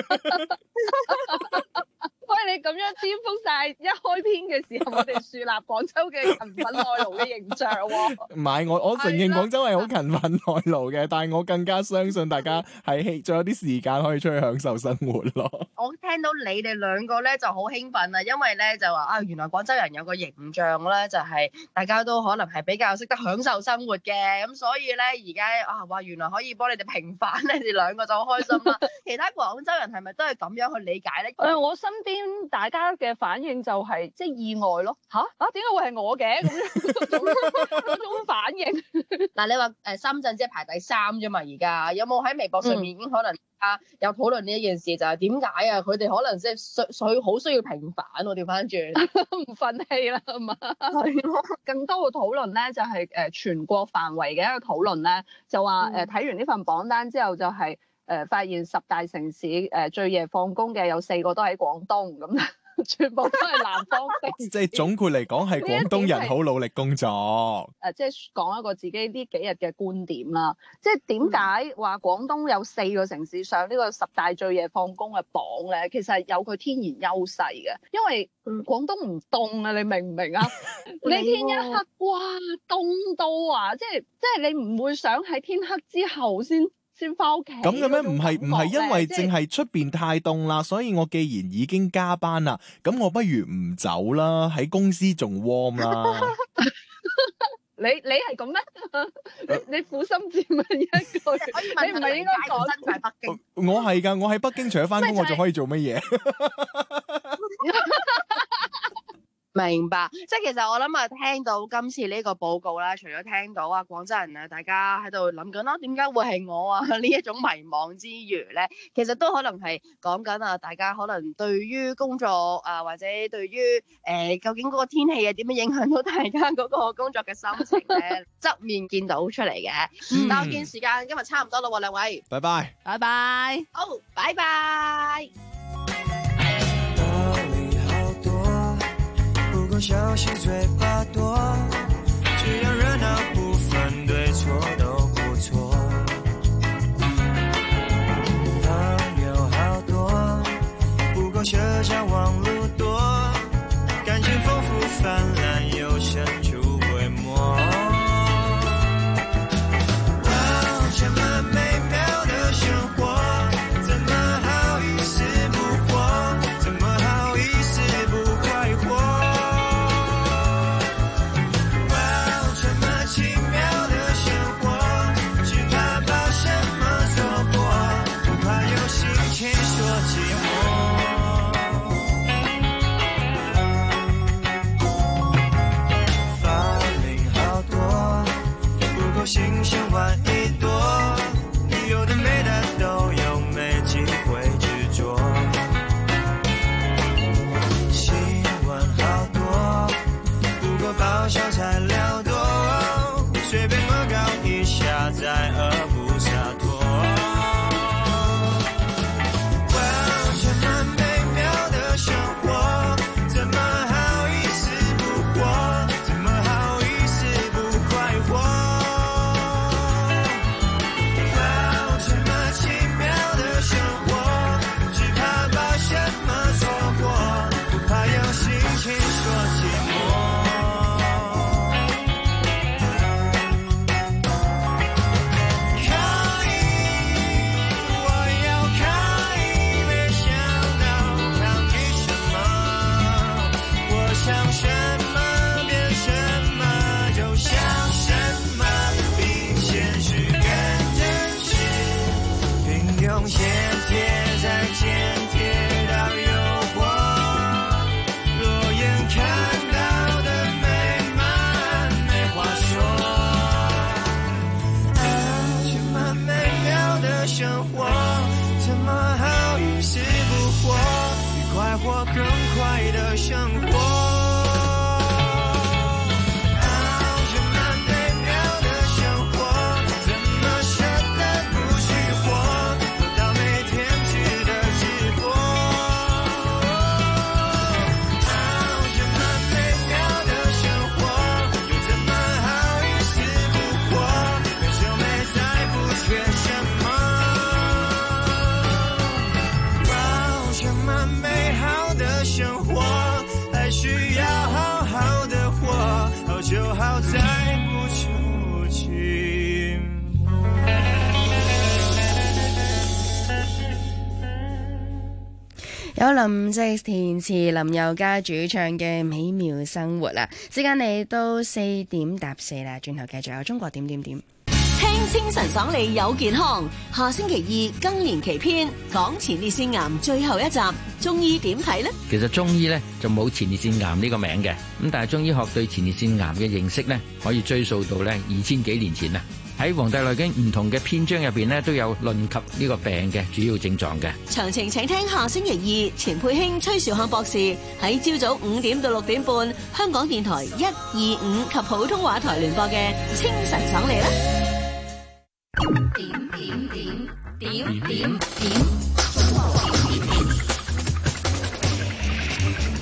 喂，你咁樣顛覆晒一開篇嘅時候，我哋樹立廣州嘅勤奮耐勞嘅形象喎。 唔係，我承認廣州係好勤奮耐勞嘅，但係我更加相信大家係仲有啲時間可以出去享受生活咯。 我聽到你哋兩個咧就好興奮啊，因為咧就話啊，原來廣州人有個形象咧，就係大家都可能係比較識得享受生活嘅，咁所以咧而家啊話原來可以幫你哋平反，你哋兩個就好開心啦。其他廣州人係咪都係咁樣去理解咧？ 我身邊大家嘅反應就係即係意外咯。點解會係我嘅咁樣嗰種反應？ 嗱，你話深圳即係排第3啫嘛，而家有冇喺微博上面已經可能有討論呢一件事，就係點解啊？佢哋可能即係好需要平反喎，調翻轉唔憤氣啦，係嘛？係咯。 更多嘅討論咧就係全國範圍嘅一個討論咧，就話睇完呢份榜單之後就係發現10大城市最夜放工嘅有4個都喺廣東咁。 全部都係南方城市。 即係總括嚟講，係廣東人好努力工作。 即係講一個自己呢幾日嘅觀點啦。即係點解話廣東有4個城市上呢個10大最夜放工嘅榜咧？其實係有佢天然優勢嘅，因為廣東唔凍啊，你明唔明啊？你天一黑，哇，凍到啊！即係你唔會想喺天黑之後先翻屋企。 咁嘅咩？唔係因為淨係出邊太凍啦，所以我既然已經加班啦，咁我不如唔走啦，喺公司仲 warm 啦。 你係咁咩？你苦心自問一句，你唔係應該講真喺北京？ 我係㗎，我喺北京除咗翻工，我仲可以做乜嘢？ 明白，即係其實我諗啊，聽到今次呢個報告啦，除咗聽到啊廣州人啊，大家喺度諗緊啦，點解會係我啊呢一種迷茫之餘咧，其實都可能係講緊啊，大家可能對於工作啊，或者對於究竟嗰個天氣啊點樣影響到大家嗰個工作嘅心情咧，側面見到出嚟嘅。但我見時間今日差唔多啦喎，兩位， 拜拜， 拜拜， 好，拜拜。 消息嘴巴多，只要热闹不分对错都不错。朋友好多，不够社交网路多，感情丰富泛滥又神出鬼没。哇，这么美妙的生活，怎么好意思不活？怎么好意思不快活？新鲜玩一朵，有的没的都有，没机会执着。新闻好多，不够爆笑材料多，随便恶搞一下再恶不洒脱。哇，这么美妙的生活，怎么好意思不活？怎么好意思不快活？ 有林夕填詞、林宥嘉主唱嘅《美妙生活》啦。時間嚟到4點搭4啦，轉頭繼續有中國點點點。 聽清晨爽利有健康，下星期2更年期篇，講前列腺癌最後一集，中醫點睇呢？ 其實中醫咧就冇前列腺癌呢個名嘅，咁但係中醫學對前列腺癌嘅認識咧，可以追溯到咧2000幾年前啊。喺《黃帝內經》唔同嘅篇章入邊咧，都有論及呢個病嘅主要症狀嘅。 詳情請聽下星期2，錢佩卿、崔兆漢博士喺朝早5點到6點半，香港電台125及普通話台聯播嘅清晨爽利啦。點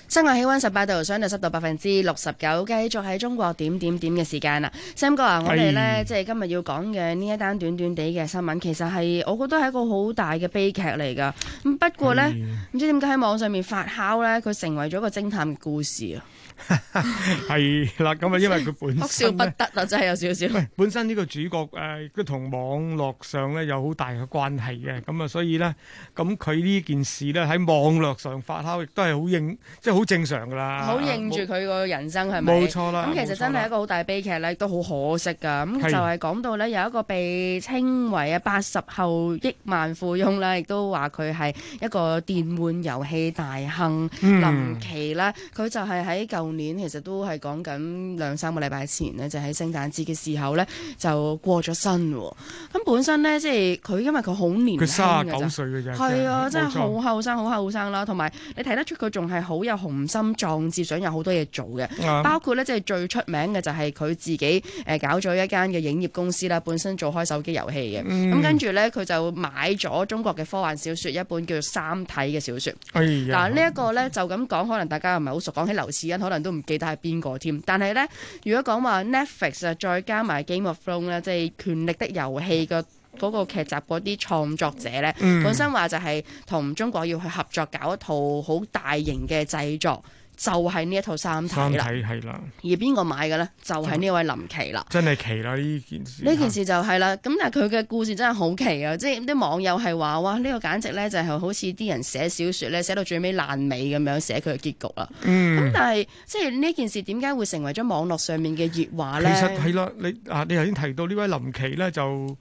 室外氣溫18度，相對濕度69%，繼續喺中國點嘅時間啦。Sam 哥啊，我哋咧即係今日要講嘅呢一單短地嘅新聞，其實係我覺得係一個好大嘅悲劇嚟㗎。咁不過咧，唔知點解喺網上面發酵咧，佢成為咗一個偵探嘅故事啊。 係啦，咁啊，因為佢本身哭笑不得啊，真係有少少。 本身呢個主角都同網絡上咧有好大嘅關係嘅，咁啊，所以咧，咁佢呢件事咧喺網絡上發酵，亦都係即係好正常噶啦。 好應住佢個人生係咪？ 冇錯啦。 咁其實真係一個好大悲劇咧，亦都好可惜噶。咁就係講到咧有一個被稱為80後億萬富翁啦，亦都話佢係一個電玩遊戲大亨林奇啦。佢就係喺舊年其實都係講緊2-3個禮拜前呢，就喺聖誕節嘅時候咧就過咗身喎。咁本身咧即係佢因為佢好年輕嘅咋， 佢39歲嘅啫， 係啊，真係好後生啦。同埋你睇得出佢仲係好有雄心壯志，想有好多嘢做嘅。包括咧即係最出名嘅就係佢自己搞咗一間嘅影業公司啦，本身做開手機遊戲嘅。咁跟住咧佢就買咗中國嘅科幻小說一本叫做《三體》嘅小說。嗱呢一個咧就咁講，可能大家唔係好熟，講起劉慈欣可能都唔記得係邊個添。但係咧，如果講話 Netflix 啊，再加埋 Game of Thrones 咧，即係《權力的遊戲》嘅嗰個劇集嗰啲創作者咧，本身話就係同中國要去合作搞一套好大型嘅製作，就係呢一套三體啦。 係啦。 而邊個買嘅咧？就係呢位林奇啦。 真係奇啦呢件事。 呢件事就係啦。咁但係佢嘅故事真係好奇啊！即係啲網友係話：哇，呢個簡直咧就係好似啲人寫小説咧，寫到最尾爛尾咁樣寫佢嘅結局啦。咁但係即係呢件事點解會成為咗網絡上面嘅熱話咧？ 其實係啦，你頭先提到呢位林奇咧就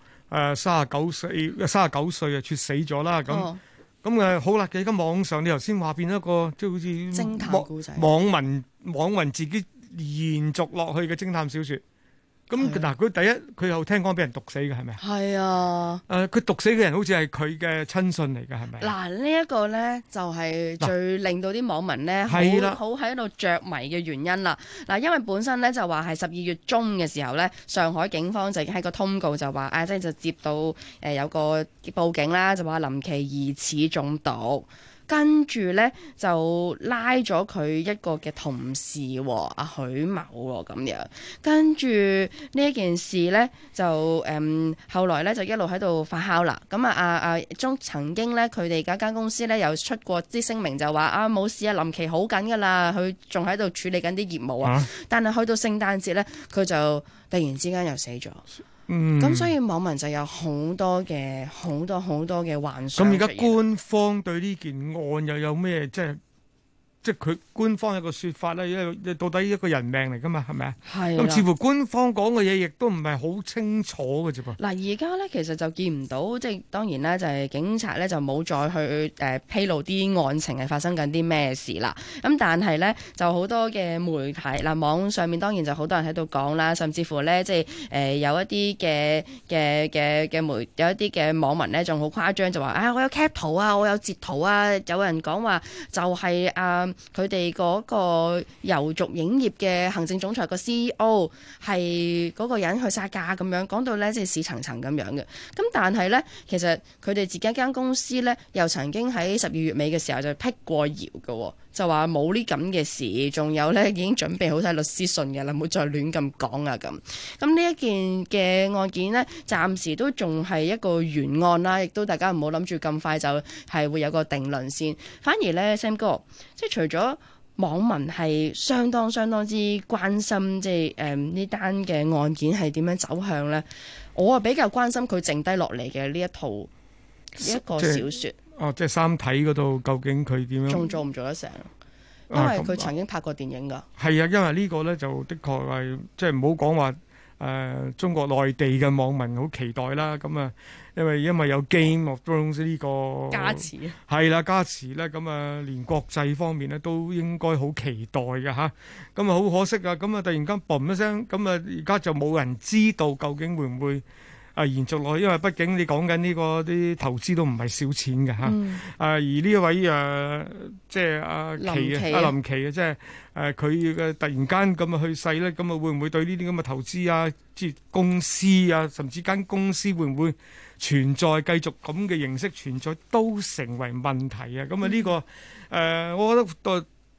39歲啊，猝死咗啦咁。咁好啦，而家網上你頭先話變咗一個即係好似偵探故仔， 網民自己延續落去嘅偵探小説。咁嗱，佢第一佢又聽講俾人毒死嘅係咪啊？ 係啊。 佢毒死嘅人好似係佢嘅親信嚟嘅係咪？ 嗱，呢一個咧就係最令到啲網民咧好喺度着迷嘅原因啦。嗱，因為本身咧就話係12月中嘅時候咧，上海警方就已經喺個通告就話即係就接到有個報警啦，就話林奇疑似中毒。跟住咧就拉咗佢一個嘅同事阿許某咁樣，跟住呢一件事咧就後來咧就一路喺度發酵啦。咁曾經咧佢哋間公司咧有出過啲聲明就話冇事啊，林奇好緊噶啦，佢仲喺度處理緊啲業務啊。但係去到聖誕節咧，佢就突然之間又死咗。咁所以網民就有好多嘅幻想。 咁而家官方對呢件案又有咩即係佢官方有個説法咧，因為到底一個人命嚟㗎嘛，係咪啊？係。咁似乎官方講嘅嘢亦都唔係好清楚嘅啫噃。嗱， 而家咧其實就見唔到，即係當然啦，就係警察咧就冇再去披露啲案情係發生緊啲咩事啦。咁但係咧就好多嘅媒體嗱，網上面當然就好多人喺度講啦，甚至乎咧即係有一啲嘅有一啲嘅網民咧仲好誇張，就話我有 cap 圖啊，我有截圖啊，有人講話就係佢哋嗰個遊族影業嘅行政總裁個 CEO 係嗰個人去殺價咁樣，講到咧即係似層層咁樣嘅。咁但係咧，其實佢哋自己一間公司咧，又曾經喺12月尾嘅時候就辟過謠嘅，就話冇呢咁嘅事，仲有咧已經準備好晒律師信嘅啦，唔好再亂咁講啊咁。咁呢一件嘅案件呢，暫時都仲係一個懸案啦，亦都大家唔好諗住咁快就係會有個定論先。反而咧 Sam 哥，即係除咗網民係相當之關心，即係呢單嘅案件係點樣走向咧，我啊比較關心佢剩低落嚟嘅呢一套一個小説。 即係三體嗰度究竟佢點樣？ 仲做唔做得成？因為佢曾經拍過電影㗎。係啊，因為呢個咧就的確係即係唔好講話中國內地嘅網民好期待啦。咁啊，因為有 Game of Thrones 呢個加持係啦，加持咧，咁啊連國際方面咧都應該好期待嘅嚇。咁啊好可惜啊！咁啊突然間嘣一聲，咁啊而家就冇人知道究竟會唔會延續落去，因為畢竟你講緊呢個啲投資都唔係少錢嘅嚇。而呢一位即係林奇啊，即係佢嘅突然間咁啊去世咧，咁啊會唔會對呢啲咁嘅投資啊，即係公司啊，甚至間公司會唔會存在繼續咁嘅形式存在，都成為問題啊！咁啊呢個我覺得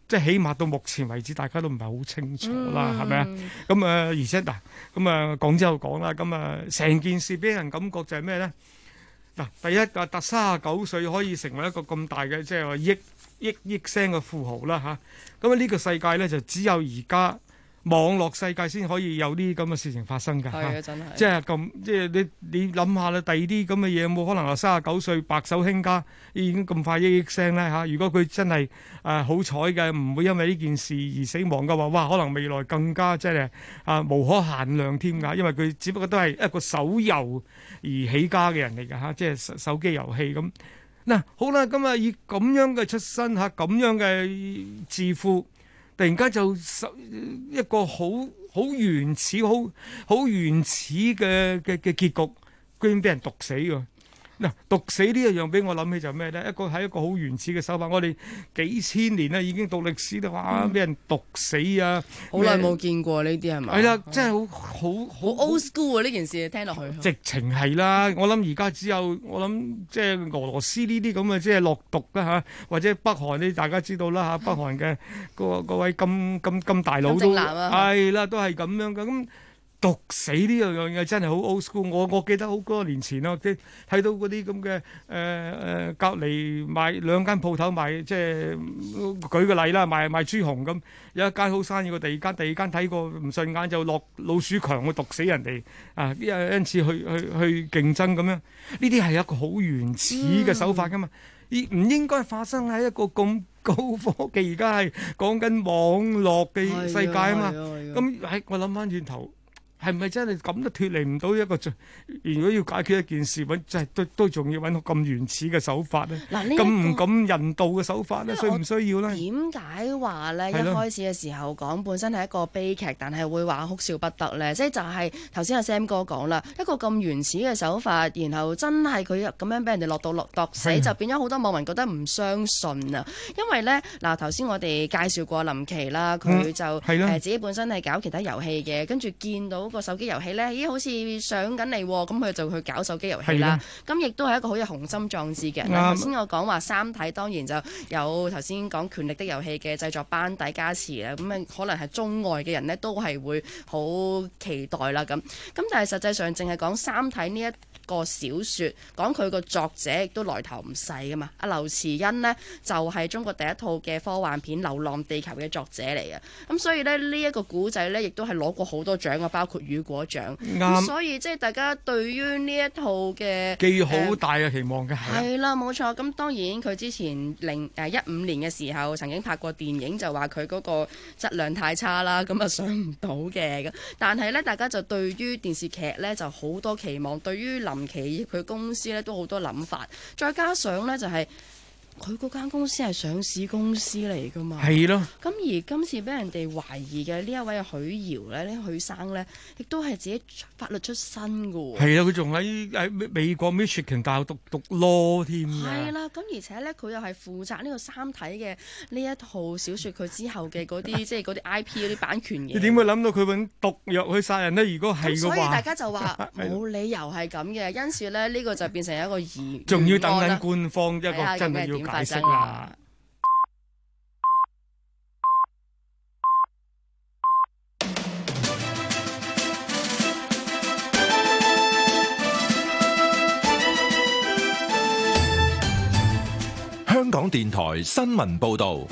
即係起碼到目前為止，大家都唔係好清楚啦，係咪啊？咁而且嗱，咁講之後講啦，咁成件事俾人感覺就係咩咧？嗱，第一個達39歲可以成為一個咁大嘅即係話億聲嘅富豪啦嚇，咁呢個世界咧就只有而家網絡世界先可以有啲咁嘅事情發生㗎。 係啊，真係。 即係咁，即係你諗下啦，第二啲咁嘅嘢有冇可能話39歲白手興家已經咁快億聲咧嚇？如果佢真係好彩嘅，唔會因為呢件事而死亡嘅話，哇！可能未來更加即係無可限量添㗎，因為佢只不過都係一個手遊而起家嘅人嚟㗎嚇，即係手機遊戲咁。嗱，好啦，咁以咁樣嘅出身嚇，咁樣嘅致富，突然間就一個好原始、好原始嘅結局，居然俾人毒死㗎。嗱，毒死呢一樣俾我諗起就係咩咧？係一個好原始嘅手法。我哋幾千年咧已經讀歷史啦，哇！俾人毒死啊！ 好耐冇見過呢啲係咪？ 係啦，真係好 old school 啊！呢件事聽落去， 直情係啦。我諗而家只有即係俄羅斯呢啲咁嘅即係落毒啦嚇，或者北韓你大家知道啦嚇，北韓嘅嗰位咁大佬都係啦，都係咁樣嘅咁。毒死呢樣嘢真係好 old school。我記得好多年前咯，睇到嗰啲咁嘅隔離賣兩間鋪頭賣，即係舉個例啦，賣豬紅咁，有一間好生意，第二間睇過唔順眼就落老鼠強去毒死人哋啊！因此去競爭咁樣，呢啲係一個好原始嘅手法噶嘛，唔應該發生喺一個咁高科技，而家係講緊網絡嘅世界啊嘛。咁我諗翻轉頭。係咪真係咁都脫離唔到一個？如果要解決一件事，真係都仲要揾到咁原始嘅手法咧？咁唔咁人道嘅手法咧，需唔需要咧？ 點解話咧？一開始嘅時候講本身係一個悲劇，但係會話哭笑不得咧？即係就係頭先阿 Sam 哥講啦，一個咁原始嘅手法，然後真係佢咁樣俾人哋落毒死，就變咗好多網民覺得唔相信啊！因為咧嗱，頭先我哋介紹過林奇啦，佢就自己本身係搞其他遊戲嘅，跟住見到個手機遊戲咧，咦好似上緊嚟喎，咁佢就去搞手機遊戲啦。咁亦都係一個好有雄心壯志嘅人。頭先我講話三體，當然就有頭先講權力的遊戲嘅製作班底加持啦。咁可能係中外嘅人呢，都係會好期待啦。咁但係實際上淨係講三體呢一個小説，講佢個作者亦都來頭唔細噶嘛。阿劉慈欣呢，就係中國第一套嘅科幻片《流浪地球》嘅作者嚟嘅。咁所以呢，呢一個古仔呢，亦都係攞過好多獎啊，包括雨果獎。咁所以即係大家對於呢一套嘅寄好大嘅期望嘅係啦，冇錯。咁當然佢之前15年嘅時候曾經拍過電影，就話佢嗰個質量太差啦，咁啊上唔到嘅。但係呢，大家就對於電視劇呢就好多期望，對於林奇佢公司呢都好多諗法。再加上呢，就係佢嗰間公司係上市公司嚟㗎嘛， 係咯。 咁而今次俾人哋懷疑嘅呢一位許堯咧，呢許生咧，亦都係自己法律出身㗎喎。 係啊，佢仲喺美國 Michigan 大學讀 law 添㗎。 係啦，咁而且咧，佢又係負責呢個三體嘅呢一套小説，佢之後嘅嗰啲即係嗰啲 IP 嗰啲版權嘢。 你點會諗到佢揾毒藥去殺人呢？如果係嘅話， 所以大家就話冇理由係咁嘅，因此咧呢個就變成一個疑， 仲要等緊官方一個真係要解釋啦。 香港電台新聞報導，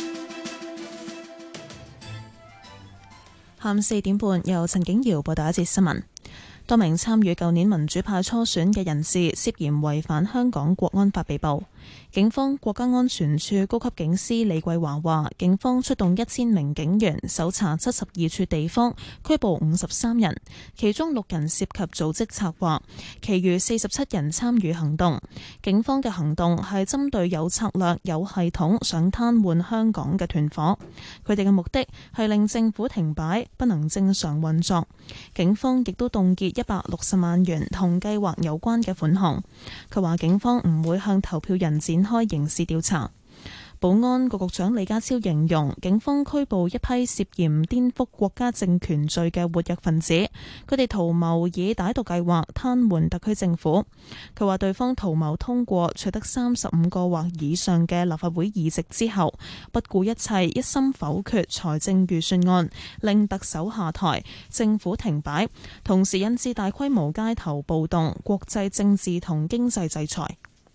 下午4點半由陳景瑤報道一節新聞。多名參與舊年民主派初選嘅人士涉嫌違反香港國安法被捕。警方國家安全處高級警司李桂華話，警方出動1000名警員搜查72處地方，拘捕53人，其中6人涉及組織策劃，其餘47人參與行動。警方嘅行動係針對有策略、有系統想癱瘓香港嘅團伙，佢哋嘅目的係令政府停擺，不能正常運作。警方亦都凍結160萬元同計劃有關嘅款項。佢話警方唔會向投票人展開刑事調查。 保安局局長李家超形容，警方拘捕一批涉嫌顛覆國家政權罪嘅活躍分子，佢哋圖謀以歹毒計劃癱瘓特區政府。佢話對方圖謀通過取得35個或以上嘅立法會議席之後，不顧一切，一心否決財政預算案，令特首下台，政府停擺，同時引致大規模街頭暴動、國際政治同經濟制裁。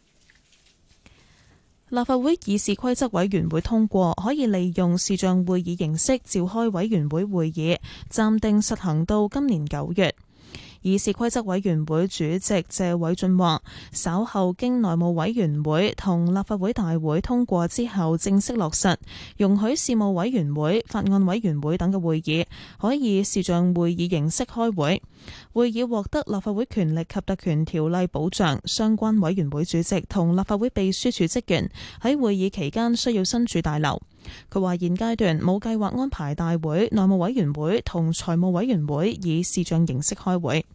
立法會議事規則委員會通過，可以利用視像會議形式召開委員會會議，暫定實行到今年9月。議事規則委員會主席謝偉俊話，稍後經內務委員會同立法會大會通過之後正式落實，容許事務委員會、法案委員會等嘅會議可以視像會議形式開會。會議獲得立法會權力及特權條例保障，相關委員會主席同立法會秘書處職員喺會議期間需要身處大樓。佢話現階段冇計劃安排大會、內務委員會同財務委員會以視像形式開會。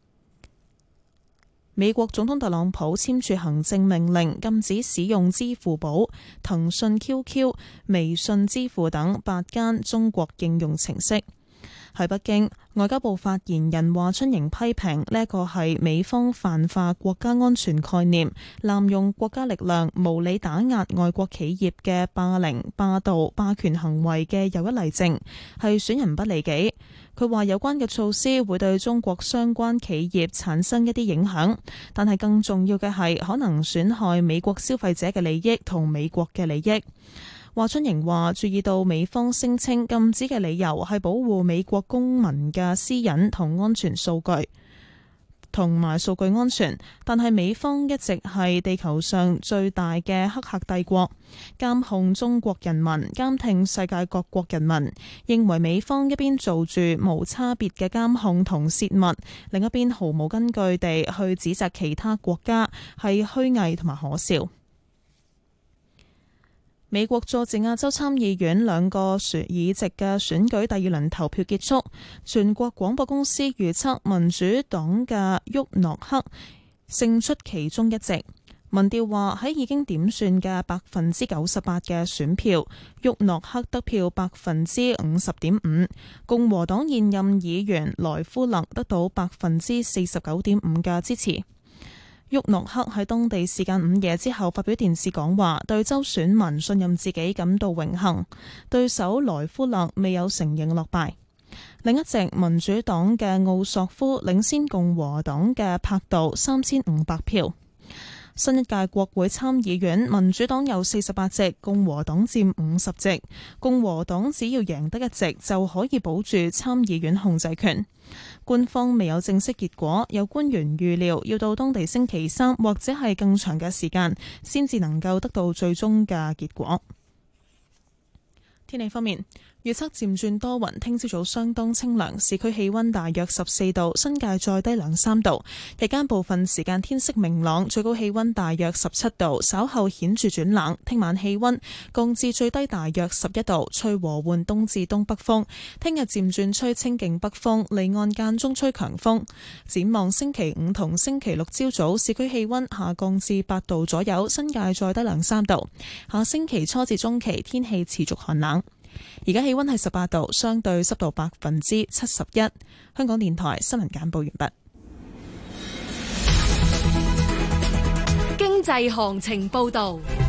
美國總統特朗普簽署行政命令，禁止使用支付寶、騰訊 QQ、微信支付等8間中國應用程式。喺北京，外交部發言人華春瑩批評呢一個係美方泛化國家安全概念、濫用國家力量、無理打壓外國企業嘅霸凌、霸道、霸權行為嘅又一例證，係損人不利己。佢話有關嘅措施會對中國相關企業產生一啲影響，但係更重要嘅係可能損害美國消費者嘅利益同美國嘅利益。華春瑩話：注意到美方聲稱禁止嘅理由係保護美國公民嘅私隱同安全數據，同埋數據安全，但係美方一直係地球上最大嘅黑客帝國，監控中國人民，監聽世界各國人民。認為美方一邊做住無差別嘅監控同泄密，另一邊毫無根據地去指責其他國家，係虛偽同埋可笑。美國佐治亞州參議院2個議席嘅選舉第2輪投票結束，全國廣播公司預測民主黨嘅沃諾克勝出其中一席。民調話喺已經點算嘅98%嘅選票，沃諾克得票50.5%，共和黨現任議員萊夫勒得到49.5%嘅支持。沃諾克喺當地時間午夜之後發表電視講話，對州選民信任自己感到榮幸。對手萊夫勒未有承認落敗。另一席民主黨嘅奧索夫領先共和黨嘅柏杜3500票。新一屆國會參議院，民主黨有48席，共和黨佔50席。共和黨只要贏得一席就可以保住參議院控制權。官方未有正式結果，有官員預料要到當地星期3或者係更長嘅時間，先至能夠得到最終嘅結果。天氣方面，預測漸轉多雲，聽朝早相當清涼，市區氣溫大約14度，新界再低2-3度。日間部分時間天色明朗，最高氣溫大約17度，稍後顯著轉冷。聽晚氣溫降至最低大約11度，吹和緩東至東北風。聽日漸轉吹清勁北風，離岸間中吹強風。展望星期5同星期6朝早，市區氣溫下降至8度左右，新界再低2-3度。下星期初至中期天氣持續寒冷。而家氣溫係18度，相對濕度71%。香港電台新聞簡報完畢。 經濟行情報道。